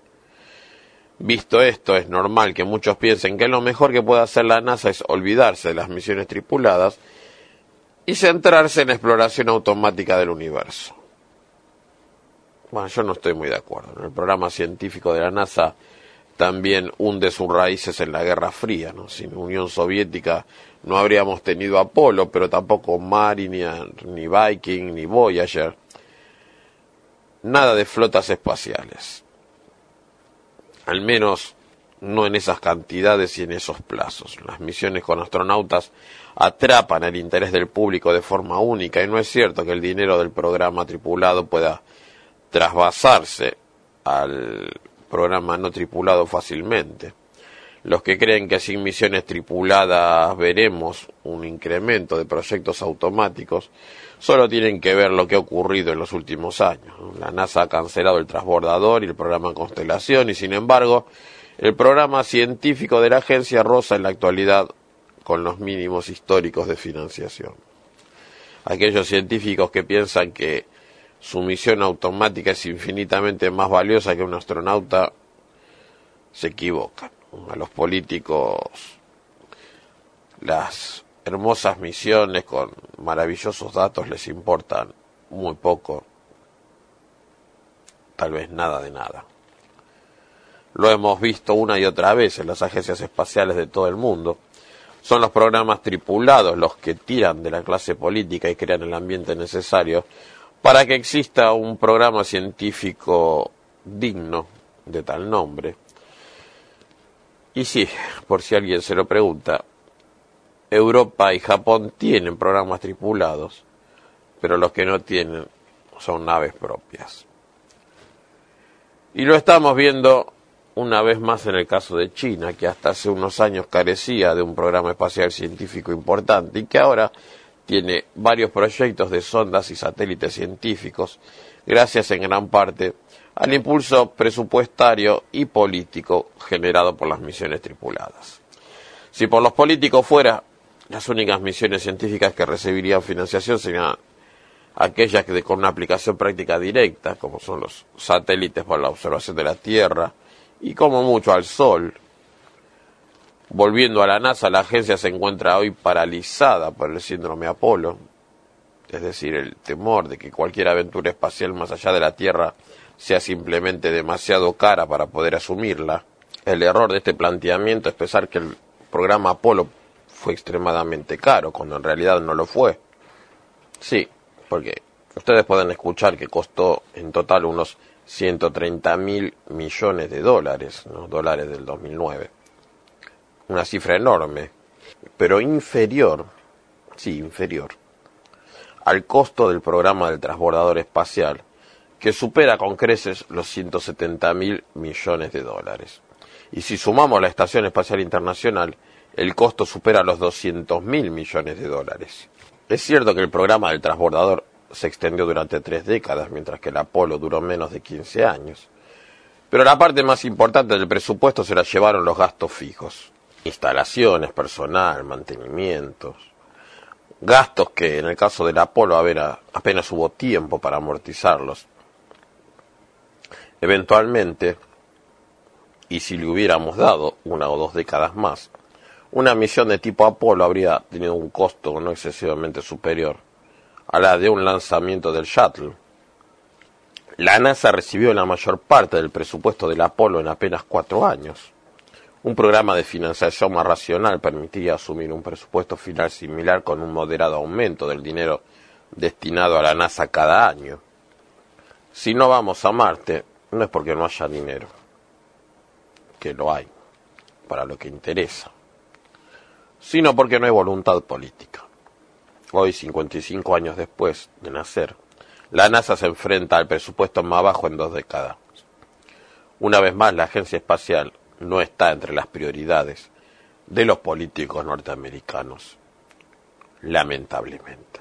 Visto esto, es normal que muchos piensen que lo mejor que puede hacer la NASA es olvidarse de las misiones tripuladas y centrarse en la exploración automática del universo. Bueno, yo no estoy muy de acuerdo. El programa científico de la NASA también hunde sus raíces en la Guerra Fría, ¿no? Sin Unión Soviética no habríamos tenido Apolo, pero tampoco Mariner, ni Viking, ni Voyager. Nada de flotas espaciales. Al menos no en esas cantidades y en esos plazos. Las misiones con astronautas atrapan el interés del público de forma única y no es cierto que el dinero del programa tripulado pueda trasvasarse al programa no tripulado fácilmente. Los que creen que sin misiones tripuladas veremos un incremento de proyectos automáticos solo tienen que ver lo que ha ocurrido en los últimos años. La NASA ha cancelado el transbordador y el programa Constelación y sin embargo el programa científico de la agencia roza en la actualidad con los mínimos históricos de financiación. Aquellos científicos que piensan que su misión automática es infinitamente más valiosa que un astronauta se equivocan. A los políticos las hermosas misiones con maravillosos datos les importan muy poco, tal vez nada de nada. Lo hemos visto una y otra vez en las agencias espaciales de todo el mundo. Son los programas tripulados los que tiran de la clase política y crean el ambiente necesario para que exista un programa científico digno de tal nombre. Y sí, por si alguien se lo pregunta, Europa y Japón tienen programas tripulados, pero los que no tienen son naves propias. Y lo estamos viendo una vez más en el caso de China, que hasta hace unos años carecía de un programa espacial científico importante y que ahora tiene varios proyectos de sondas y satélites científicos, gracias en gran parte al impulso presupuestario y político generado por las misiones tripuladas. Si por los políticos fuera, las únicas misiones científicas que recibirían financiación serían aquellas que con una aplicación práctica directa, como son los satélites para la observación de la Tierra, y como mucho al Sol. Volviendo a la NASA, la agencia se encuentra hoy paralizada por el síndrome Apolo, es decir, el temor de que cualquier aventura espacial más allá de la Tierra sea simplemente demasiado cara para poder asumirla. El error de este planteamiento es pensar que el programa Apolo fue extremadamente caro, cuando en realidad no lo fue. Sí, porque ustedes pueden escuchar que costó en total unos 130.000 millones de dólares, ¿no? Dólares del 2009. Una cifra enorme, pero inferior, sí, inferior, al costo del programa del transbordador espacial, que supera con creces los 170.000 millones de dólares. Y si sumamos la Estación Espacial Internacional, el costo supera los 200.000 millones de dólares. Es cierto que el programa del transbordador se extendió durante 3 décadas, mientras que el Apolo duró menos de 15 años. Pero la parte más importante del presupuesto se la llevaron los gastos fijos. Instalaciones, personal, mantenimientos. Gastos que en el caso del Apolo apenas hubo tiempo para amortizarlos. Eventualmente, y si le hubiéramos dado 1 o 2 décadas más, una misión de tipo Apolo habría tenido un costo no excesivamente superior a la de un lanzamiento del Shuttle. La NASA recibió la mayor parte del presupuesto del Apolo en apenas 4 años. Un programa de financiación más racional permitiría asumir un presupuesto final similar con un moderado aumento del dinero destinado a la NASA cada año. Si no vamos a Marte, no es porque no haya dinero, que lo hay, para lo que interesa, sino porque no hay voluntad política. Hoy, 55 años después de nacer, la NASA se enfrenta al presupuesto más bajo en 2 décadas. Una vez más, la agencia espacial no está entre las prioridades de los políticos norteamericanos, lamentablemente.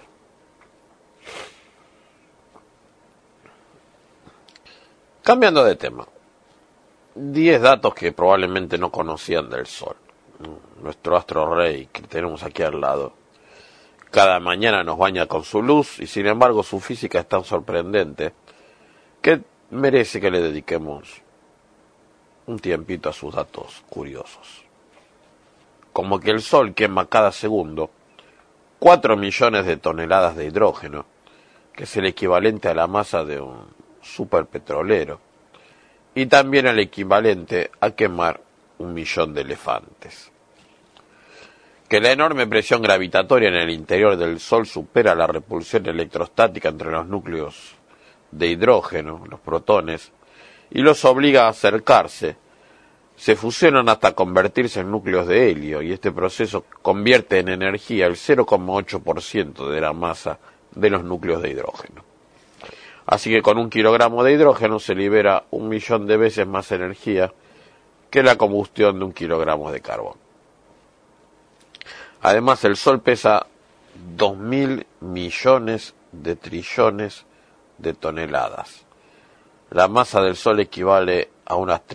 Cambiando de tema, 10 datos que probablemente no conocían del Sol. Nuestro astro rey, que tenemos aquí al lado, cada mañana nos baña con su luz y sin embargo su física es tan sorprendente que merece que le dediquemos un tiempito a sus datos curiosos. Como que el Sol quema cada segundo 4 millones de toneladas de hidrógeno, que es el equivalente a la masa de un superpetrolero, y también el equivalente a quemar 1 millón de elefantes. Que la enorme presión gravitatoria en el interior del Sol supera la repulsión electrostática entre los núcleos de hidrógeno, los protones, y los obliga a acercarse. Se fusionan hasta convertirse en núcleos de helio, y este proceso convierte en energía el 0,8% de la masa de los núcleos de hidrógeno. Así que con 1 kilogramo de hidrógeno se libera 1 millón de veces más energía que la combustión de 1 kilogramo de carbón. Además, el Sol pesa 2.000 millones de trillones de toneladas. La masa del Sol equivale a unas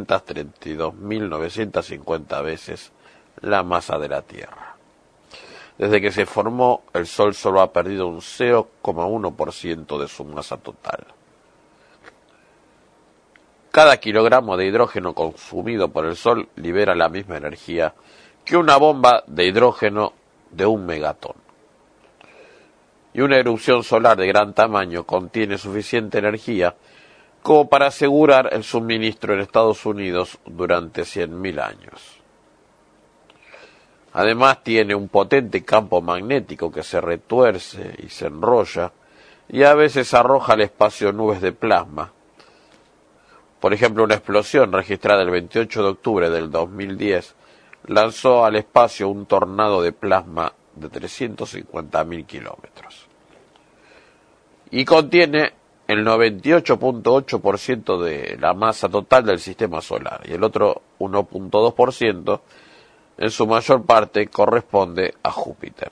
332.950 veces la masa de la Tierra. Desde que se formó, el Sol solo ha perdido un 0,1% de su masa total. Cada kilogramo de hidrógeno consumido por el Sol libera la misma energía que una bomba de hidrógeno de 1 megatón. Y una erupción solar de gran tamaño contiene suficiente energía como para asegurar el suministro en Estados Unidos durante 100.000 años. Además tiene un potente campo magnético que se retuerce y se enrolla y a veces arroja al espacio nubes de plasma. Por ejemplo, una explosión registrada el 28 de octubre del 2010 lanzó al espacio un tornado de plasma de 350.000 kilómetros. Y contiene el 98.8% de la masa total del sistema solar, y el otro 1.2% en su mayor parte corresponde a Júpiter.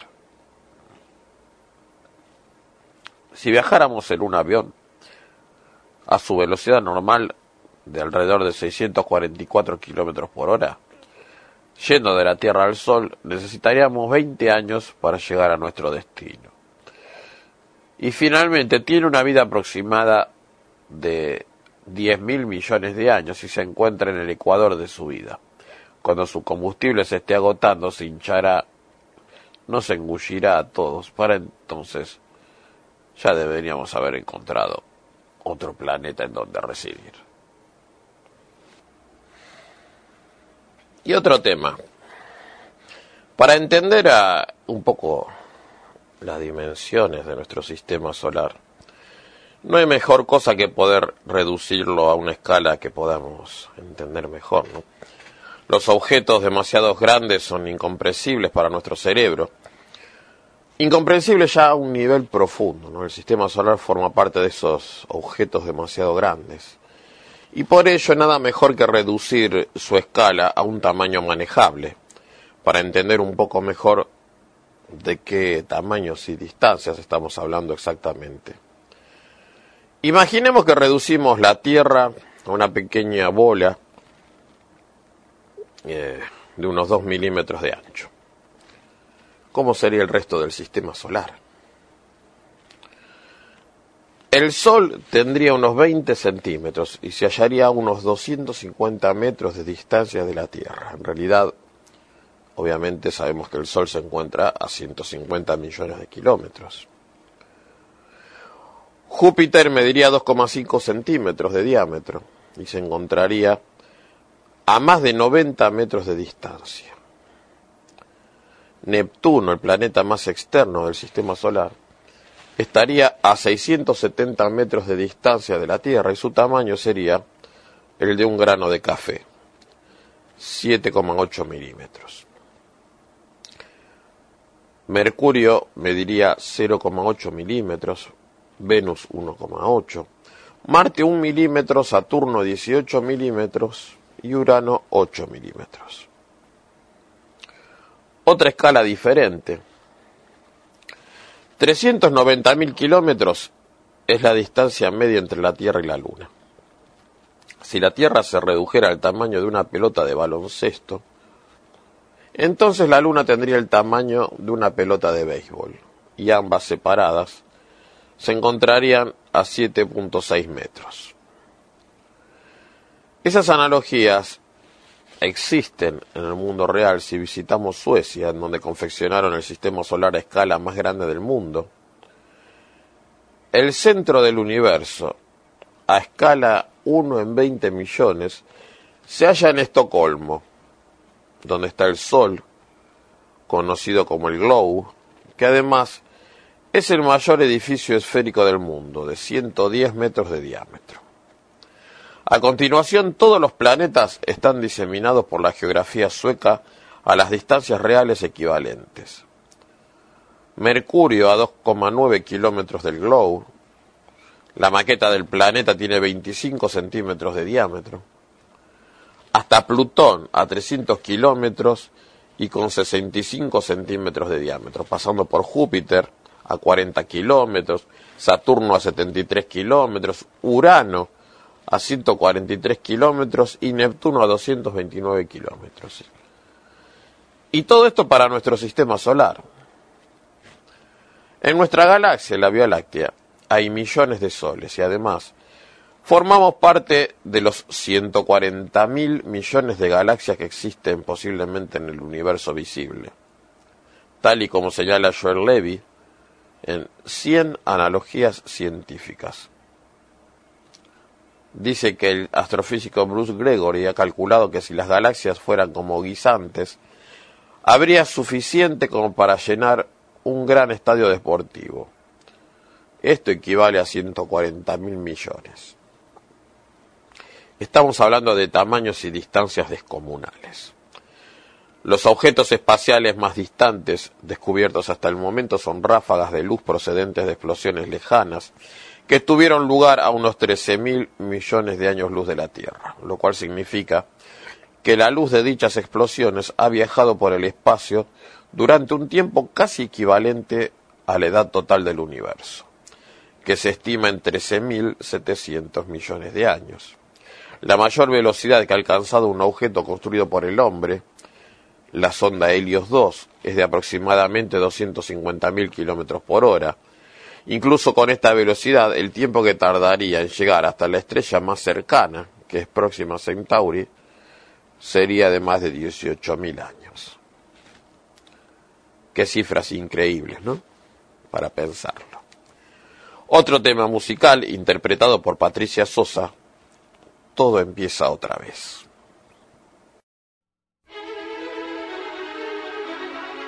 Si viajáramos en un avión a su velocidad normal de alrededor de 644 kilómetros por hora, yendo de la Tierra al Sol, necesitaríamos 20 años para llegar a nuestro destino. Y finalmente tiene una vida aproximada de 10.000 millones de años y se encuentra en el ecuador de su vida. Cuando su combustible se esté agotando, se hinchará, nos engullirá a todos. Para entonces ya deberíamos haber encontrado otro planeta en donde residir. Y otro tema. Para entender un poco las dimensiones de nuestro sistema solar, no hay mejor cosa que poder reducirlo a una escala que podamos entender mejor, ¿no? Los objetos demasiado grandes son incomprensibles para nuestro cerebro. Incomprensibles ya a un nivel profundo, ¿no? El sistema solar forma parte de esos objetos demasiado grandes. Y por ello nada mejor que reducir su escala a un tamaño manejable, para entender un poco mejor de qué tamaños y distancias estamos hablando exactamente. Imaginemos que reducimos la Tierra a una pequeña bola de unos 2 milímetros de ancho. ¿Cómo sería el resto del sistema solar? El Sol tendría unos 20 centímetros y se hallaría a unos 250 metros de distancia de la Tierra. En realidad, obviamente sabemos que el Sol se encuentra a 150 millones de kilómetros. Júpiter mediría 2,5 centímetros de diámetro y se encontraría a más de 90 metros de distancia. Neptuno, el planeta más externo del sistema solar, estaría a 670 metros de distancia de la Tierra y su tamaño sería el de un grano de café, 7,8 milímetros. Mercurio mediría 0,8 milímetros, Venus 1,8, Marte 1 milímetro, Saturno 18 milímetros y Urano 8 milímetros. Otra escala diferente. 390.000 kilómetros es la distancia media entre la Tierra y la Luna. Si la Tierra se redujera al tamaño de una pelota de baloncesto, entonces la Luna tendría el tamaño de una pelota de béisbol, y ambas separadas se encontrarían a 7,6 metros. Esas analogías existen en el mundo real si visitamos Suecia, en donde confeccionaron el sistema solar a escala más grande del mundo. El centro del universo, a escala 1 en 20 millones, se halla en Estocolmo, donde está el Sol, conocido como el Globe, que además es el mayor edificio esférico del mundo, de 110 metros de diámetro. A continuación, todos los planetas están diseminados por la geografía sueca a las distancias reales equivalentes. Mercurio a 2,9 kilómetros del Globe. La maqueta del planeta tiene 25 centímetros de diámetro. Hasta Plutón a 300 kilómetros y con 65 centímetros de diámetro, pasando por Júpiter a 40 kilómetros, Saturno a 73 kilómetros, Urano a 143 kilómetros y Neptuno a 229 kilómetros. Y todo esto para nuestro sistema solar. En nuestra galaxia, la Vía Láctea, hay millones de soles y además formamos parte de los 140.000 millones de galaxias que existen posiblemente en el universo visible, tal y como señala Joel Levy en 100 analogías científicas. Dice que el astrofísico Bruce Gregory ha calculado que si las galaxias fueran como guisantes, habría suficiente como para llenar un gran estadio deportivo. Esto equivale a 140.000 millones. Estamos hablando de tamaños y distancias descomunales. Los objetos espaciales más distantes descubiertos hasta el momento son ráfagas de luz procedentes de explosiones lejanas que tuvieron lugar a unos 13.000 millones de años luz de la Tierra, lo cual significa que la luz de dichas explosiones ha viajado por el espacio durante un tiempo casi equivalente a la edad total del universo, que se estima en 13.700 millones de años. La mayor velocidad que ha alcanzado un objeto construido por el hombre, la sonda Helios 2, es de aproximadamente 250.000 kilómetros por hora. Incluso con esta velocidad, el tiempo que tardaría en llegar hasta la estrella más cercana, que es Próxima Centauri, sería de más de 18.000 años. Qué cifras increíbles, ¿no? Para pensarlo. Otro tema musical interpretado por Patricia Sosa, Todo empieza otra vez.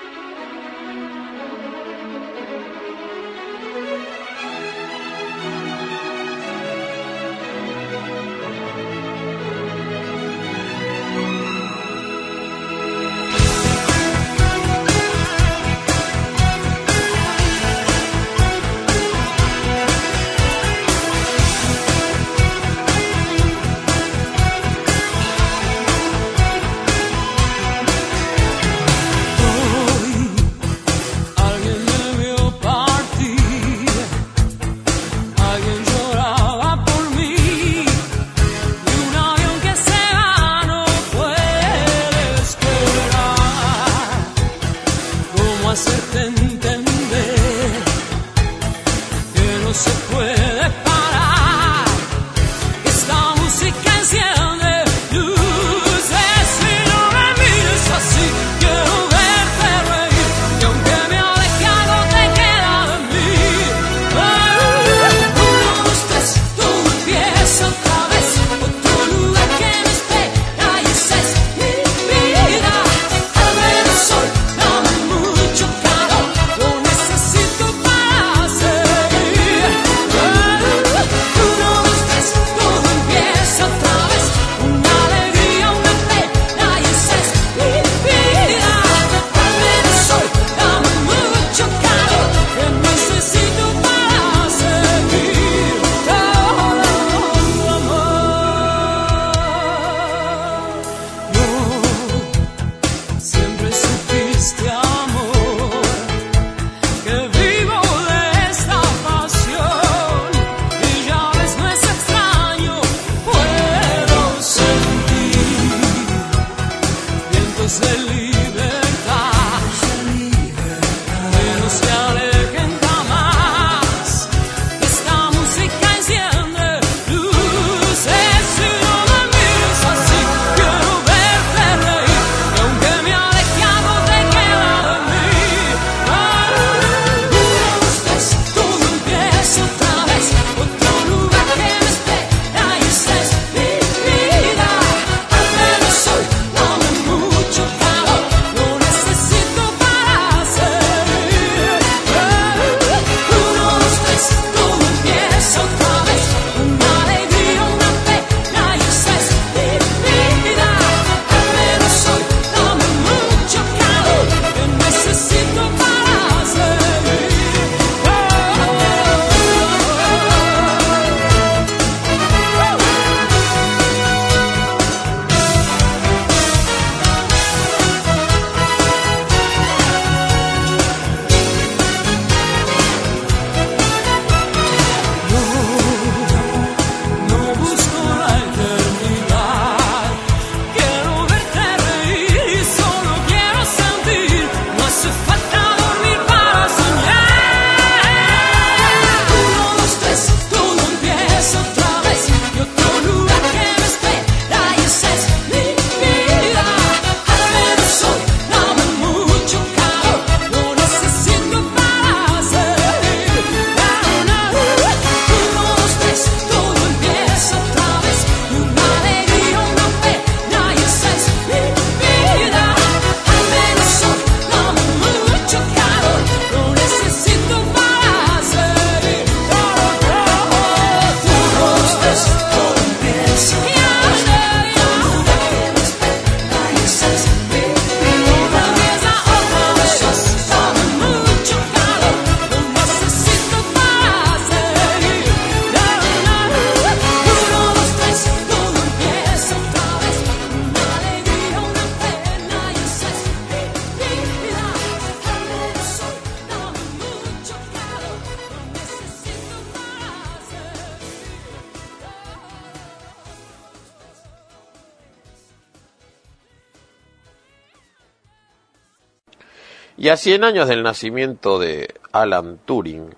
Y a 100 años del nacimiento de Alan Turing,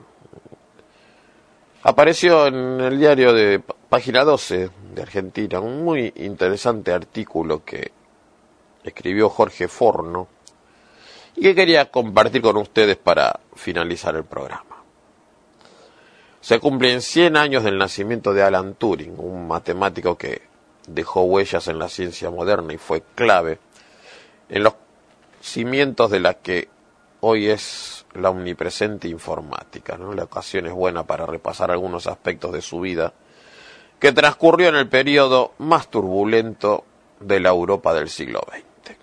apareció en el diario de Página 12 de Argentina un muy interesante artículo que escribió Jorge Forno y que quería compartir con ustedes para finalizar el programa. Se cumplen 100 años del nacimiento de Alan Turing, un matemático que dejó huellas en la ciencia moderna y fue clave en los cimientos de la que hoy es la omnipresente informática, ¿no? La ocasión es buena para repasar algunos aspectos de su vida que transcurrió en el periodo más turbulento de la Europa del siglo XX.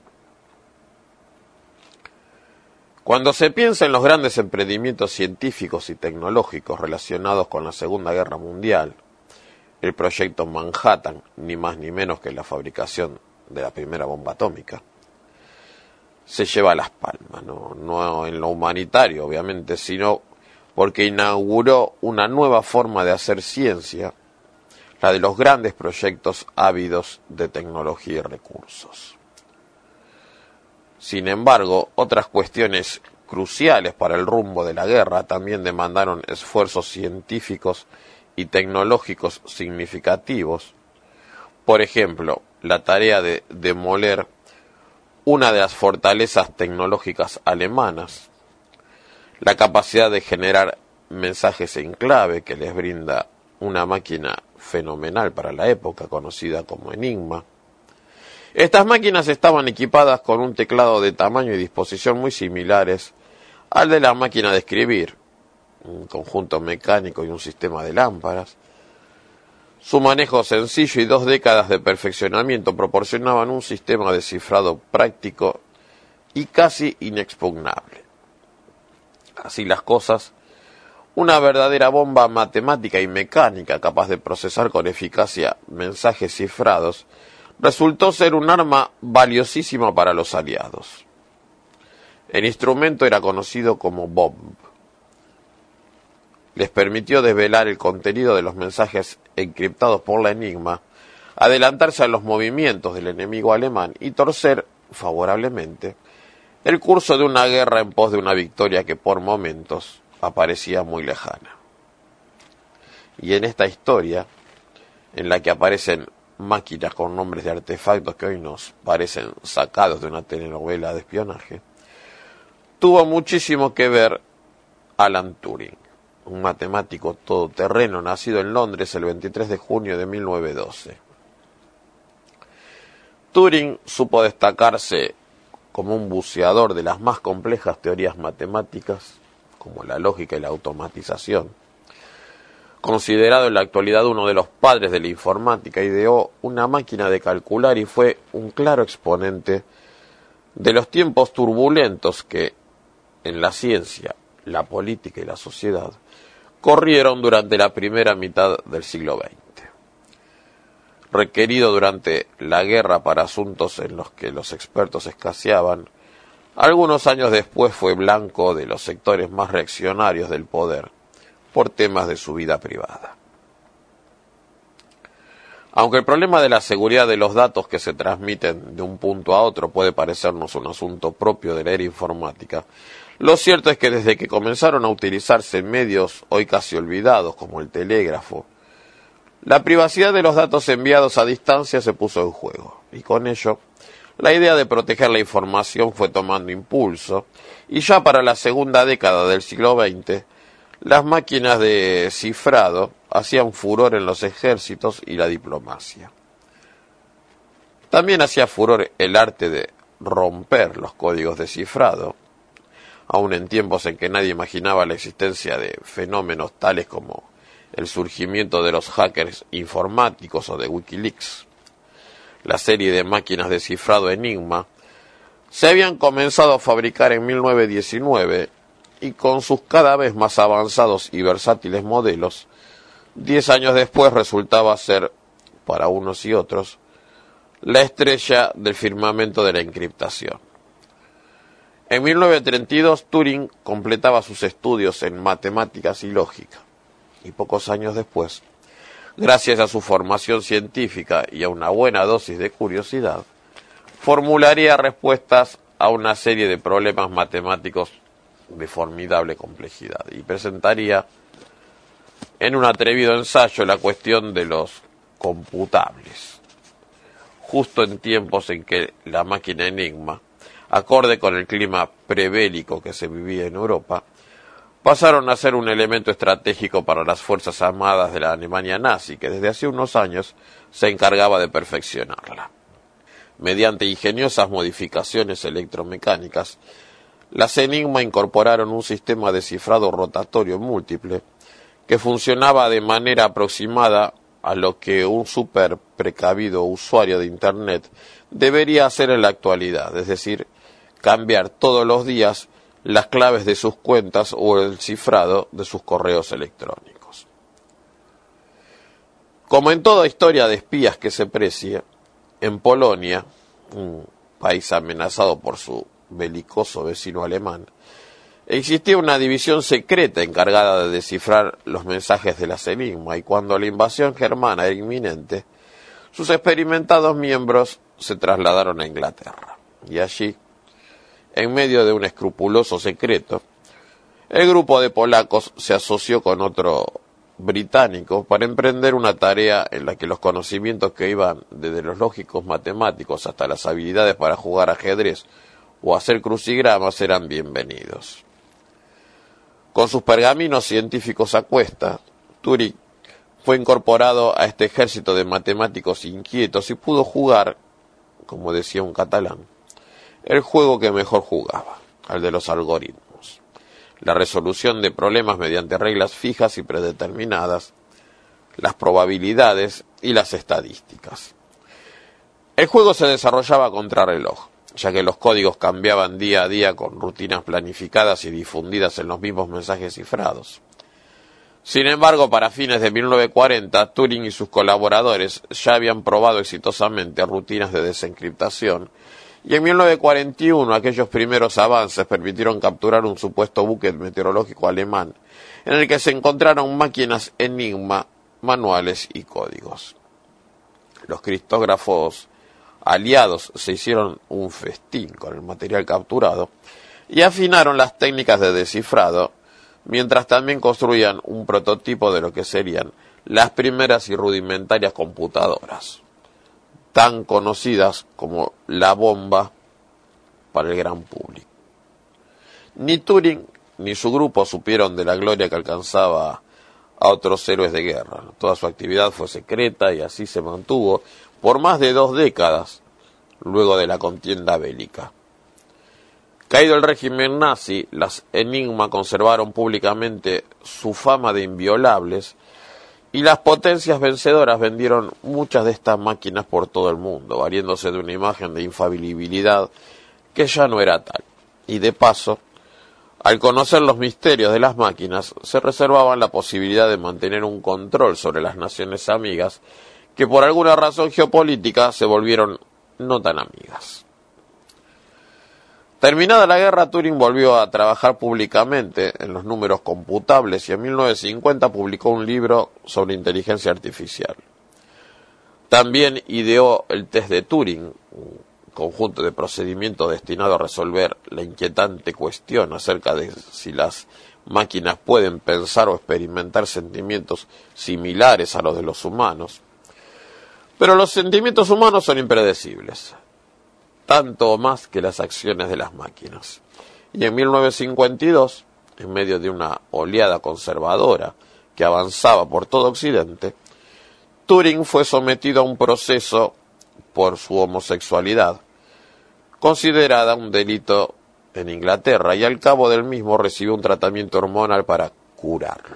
Cuando se piensa en los grandes emprendimientos científicos y tecnológicos relacionados con la Segunda Guerra Mundial, el proyecto Manhattan, ni más ni menos que la fabricación de la primera bomba atómica, se lleva las palmas, no en lo humanitario, obviamente, sino porque inauguró una nueva forma de hacer ciencia, la de los grandes proyectos ávidos de tecnología y recursos. Sin embargo, otras cuestiones cruciales para el rumbo de la guerra también demandaron esfuerzos científicos y tecnológicos significativos. Por ejemplo, la tarea de demoler una de las fortalezas tecnológicas alemanas, la capacidad de generar mensajes en clave que les brinda una máquina fenomenal para la época conocida como Enigma. Estas máquinas estaban equipadas con un teclado de tamaño y disposición muy similares al de la máquina de escribir, un conjunto mecánico y un sistema de lámparas. Su manejo sencillo y 2 décadas de perfeccionamiento proporcionaban un sistema de cifrado práctico y casi inexpugnable. Así las cosas, una verdadera bomba matemática y mecánica capaz de procesar con eficacia mensajes cifrados resultó ser un arma valiosísima para los aliados. El instrumento era conocido como Bomb. Les permitió desvelar el contenido de los mensajes encriptados por la Enigma, adelantarse a los movimientos del enemigo alemán y torcer, favorablemente, el curso de una guerra en pos de una victoria que por momentos aparecía muy lejana. Y en esta historia, en la que aparecen máquinas con nombres de artefactos que hoy nos parecen sacados de una telenovela de espionaje, tuvo muchísimo que ver Alan Turing, un matemático todoterreno nacido en Londres el 23 de junio de 1912. Turing supo destacarse como un buceador de las más complejas teorías matemáticas, como la lógica y la automatización. Considerado en la actualidad uno de los padres de la informática, ideó una máquina de calcular y fue un claro exponente de los tiempos turbulentos que en la ciencia, la política y la sociedad corrieron durante la primera mitad del siglo XX. Requerido durante la guerra para asuntos en los que los expertos escaseaban, algunos años después fue blanco de los sectores más reaccionarios del poder por temas de su vida privada. Aunque el problema de la seguridad de los datos que se transmiten de un punto a otro puede parecernos un asunto propio de la era informática, lo cierto es que desde que comenzaron a utilizarse medios hoy casi olvidados como el telégrafo, la privacidad de los datos enviados a distancia se puso en juego, y con ello la idea de proteger la información fue tomando impulso, y ya para la segunda década del siglo XX, las máquinas de cifrado hacían furor en los ejércitos y la diplomacia. También hacía furor el arte de romper los códigos de cifrado, aun en tiempos en que nadie imaginaba la existencia de fenómenos tales como el surgimiento de los hackers informáticos o de Wikileaks. La serie de máquinas de cifrado Enigma se habían comenzado a fabricar en 1919 y con sus cada vez más avanzados y versátiles modelos, 10 años después resultaba ser, para unos y otros, la estrella del firmamento de la encriptación. En 1932 Turing completaba sus estudios en matemáticas y lógica, y pocos años después, gracias a su formación científica y a una buena dosis de curiosidad, formularía respuestas a una serie de problemas matemáticos de formidable complejidad y presentaría en un atrevido ensayo la cuestión de los computables, justo en tiempos en que la máquina Enigma, acorde con el clima prebélico que se vivía en Europa, pasaron a ser un elemento estratégico para las fuerzas armadas de la Alemania nazi, que desde hace unos años se encargaba de perfeccionarla. Mediante ingeniosas modificaciones electromecánicas, las Enigma incorporaron un sistema de cifrado rotatorio múltiple que funcionaba de manera aproximada a lo que un súper precavido usuario de Internet debería hacer en la actualidad, es decir, cambiar todos los días las claves de sus cuentas o el cifrado de sus correos electrónicos. Como en toda historia de espías que se precie, en Polonia, un país amenazado por su belicoso vecino alemán, existía una división secreta encargada de descifrar los mensajes de las Enigma, y cuando la invasión germana era inminente, sus experimentados miembros se trasladaron a Inglaterra. Y allí, en medio de un escrupuloso secreto, el grupo de polacos se asoció con otro británico para emprender una tarea en la que los conocimientos que iban desde los lógicos matemáticos hasta las habilidades para jugar ajedrez o hacer crucigramas eran bienvenidos. Con sus pergaminos científicos a cuesta, Turing fue incorporado a este ejército de matemáticos inquietos y pudo jugar, como decía un catalán, el juego que mejor jugaba, el de los algoritmos, la resolución de problemas mediante reglas fijas y predeterminadas, las probabilidades y las estadísticas. El juego se desarrollaba a contrarreloj, ya que los códigos cambiaban día a día con rutinas planificadas y difundidas en los mismos mensajes cifrados. Sin embargo, para fines de 1940, Turing y sus colaboradores ya habían probado exitosamente rutinas de desencriptación, y en 1941 aquellos primeros avances permitieron capturar un supuesto buque meteorológico alemán, en el que se encontraron máquinas Enigma, manuales y códigos. Los criptógrafos aliados se hicieron un festín con el material capturado y afinaron las técnicas de descifrado, mientras también construían un prototipo de lo que serían las primeras y rudimentarias computadoras, tan conocidas como la bomba para el gran público. Ni Turing ni su grupo supieron de la gloria que alcanzaba a otros héroes de guerra. Toda su actividad fue secreta y así se mantuvo por más de 2 décadas luego de la contienda bélica. Caído el régimen nazi, las Enigma conservaron públicamente su fama de inviolables y las potencias vencedoras vendieron muchas de estas máquinas por todo el mundo, valiéndose de una imagen de infalibilidad que ya no era tal. Y de paso, al conocer los misterios de las máquinas, se reservaban la posibilidad de mantener un control sobre las naciones amigas, que por alguna razón geopolítica se volvieron no tan amigas. Terminada la guerra, Turing volvió a trabajar públicamente en los números computables y en 1950 publicó un libro sobre inteligencia artificial. También ideó el test de Turing, un conjunto de procedimientos destinado a resolver la inquietante cuestión acerca de si las máquinas pueden pensar o experimentar sentimientos similares a los de los humanos. Pero los sentimientos humanos son impredecibles, tanto o más que las acciones de las máquinas. Y en 1952, en medio de una oleada conservadora que avanzaba por todo Occidente, Turing fue sometido a un proceso por su homosexualidad, considerada un delito en Inglaterra, y al cabo del mismo recibió un tratamiento hormonal para curarlo.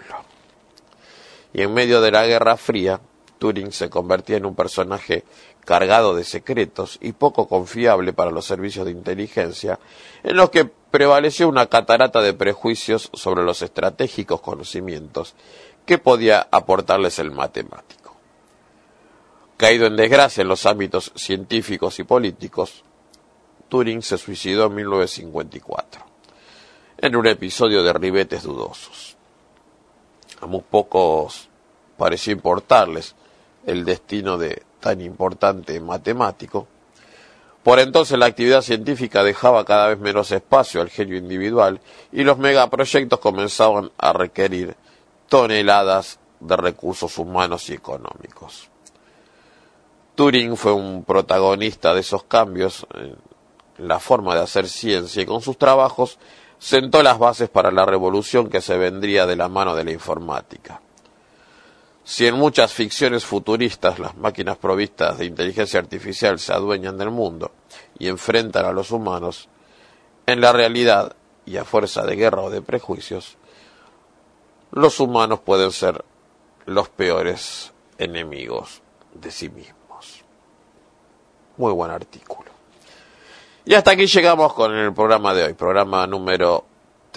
Y en medio de la Guerra Fría, Turing se convertía en un personaje cargado de secretos y poco confiable para los servicios de inteligencia, en los que prevaleció una catarata de prejuicios sobre los estratégicos conocimientos que podía aportarles el matemático. Caído en desgracia en los ámbitos científicos y políticos, Turing se suicidó en 1954, en un episodio de ribetes dudosos. A muy pocos pareció importarles el destino de tan importante matemático, Por entonces la actividad científica dejaba cada vez menos espacio al genio individual y los megaproyectos comenzaban a requerir toneladas de recursos humanos y económicos. Turing fue un protagonista de esos cambios en la forma de hacer ciencia y con sus trabajos sentó las bases para la revolución que se vendría de la mano de la informática. Si en muchas ficciones futuristas las máquinas provistas de inteligencia artificial se adueñan del mundo y enfrentan a los humanos, en la realidad, y a fuerza de guerra o de prejuicios, los humanos pueden ser los peores enemigos de sí mismos. Muy buen artículo. Y hasta aquí llegamos con el programa de hoy, programa número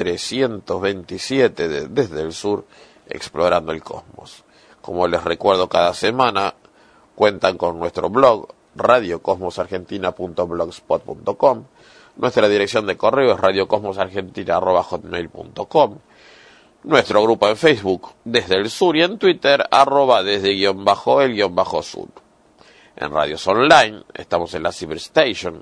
327 de Desde el Sur, Explorando el Cosmos. Como les recuerdo cada semana, cuentan con nuestro blog, radiocosmosargentina.blogspot.com, nuestra dirección de correo es radiocosmosargentina@hotmail.com, nuestro grupo en Facebook, Desde el Sur, y en Twitter, @desde_el_sur. En radios online, estamos en la Cyberstation,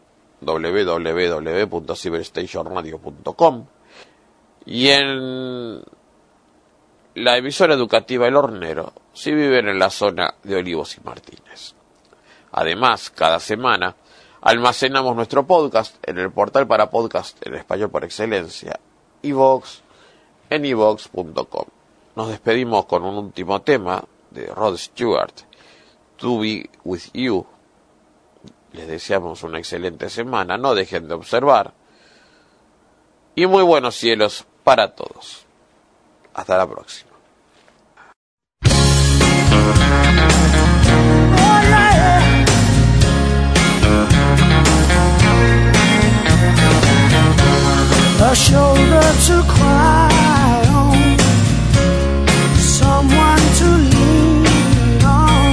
www.cyberstationradio.com, y en la emisora educativa El Hornero, si viven en la zona de Olivos y Martínez. Además, cada semana almacenamos nuestro podcast en el portal para podcast en español por excelencia, iVoox, en iVoox.com. Nos despedimos con un último tema de Rod Stewart, To Be With You. Les deseamos una excelente semana, no dejen de observar, y muy buenos cielos para todos. Hasta la próxima. A shoulder to cry on, someone to lean on,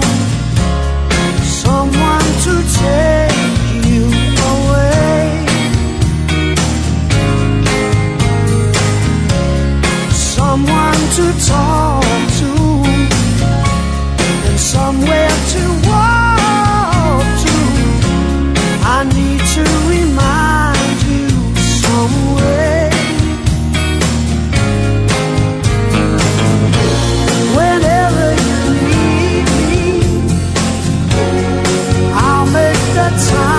someone to take you away, someone to talk to, and somewhere to walk to. I need to remind you some way. Whenever you need me, I'll make the time.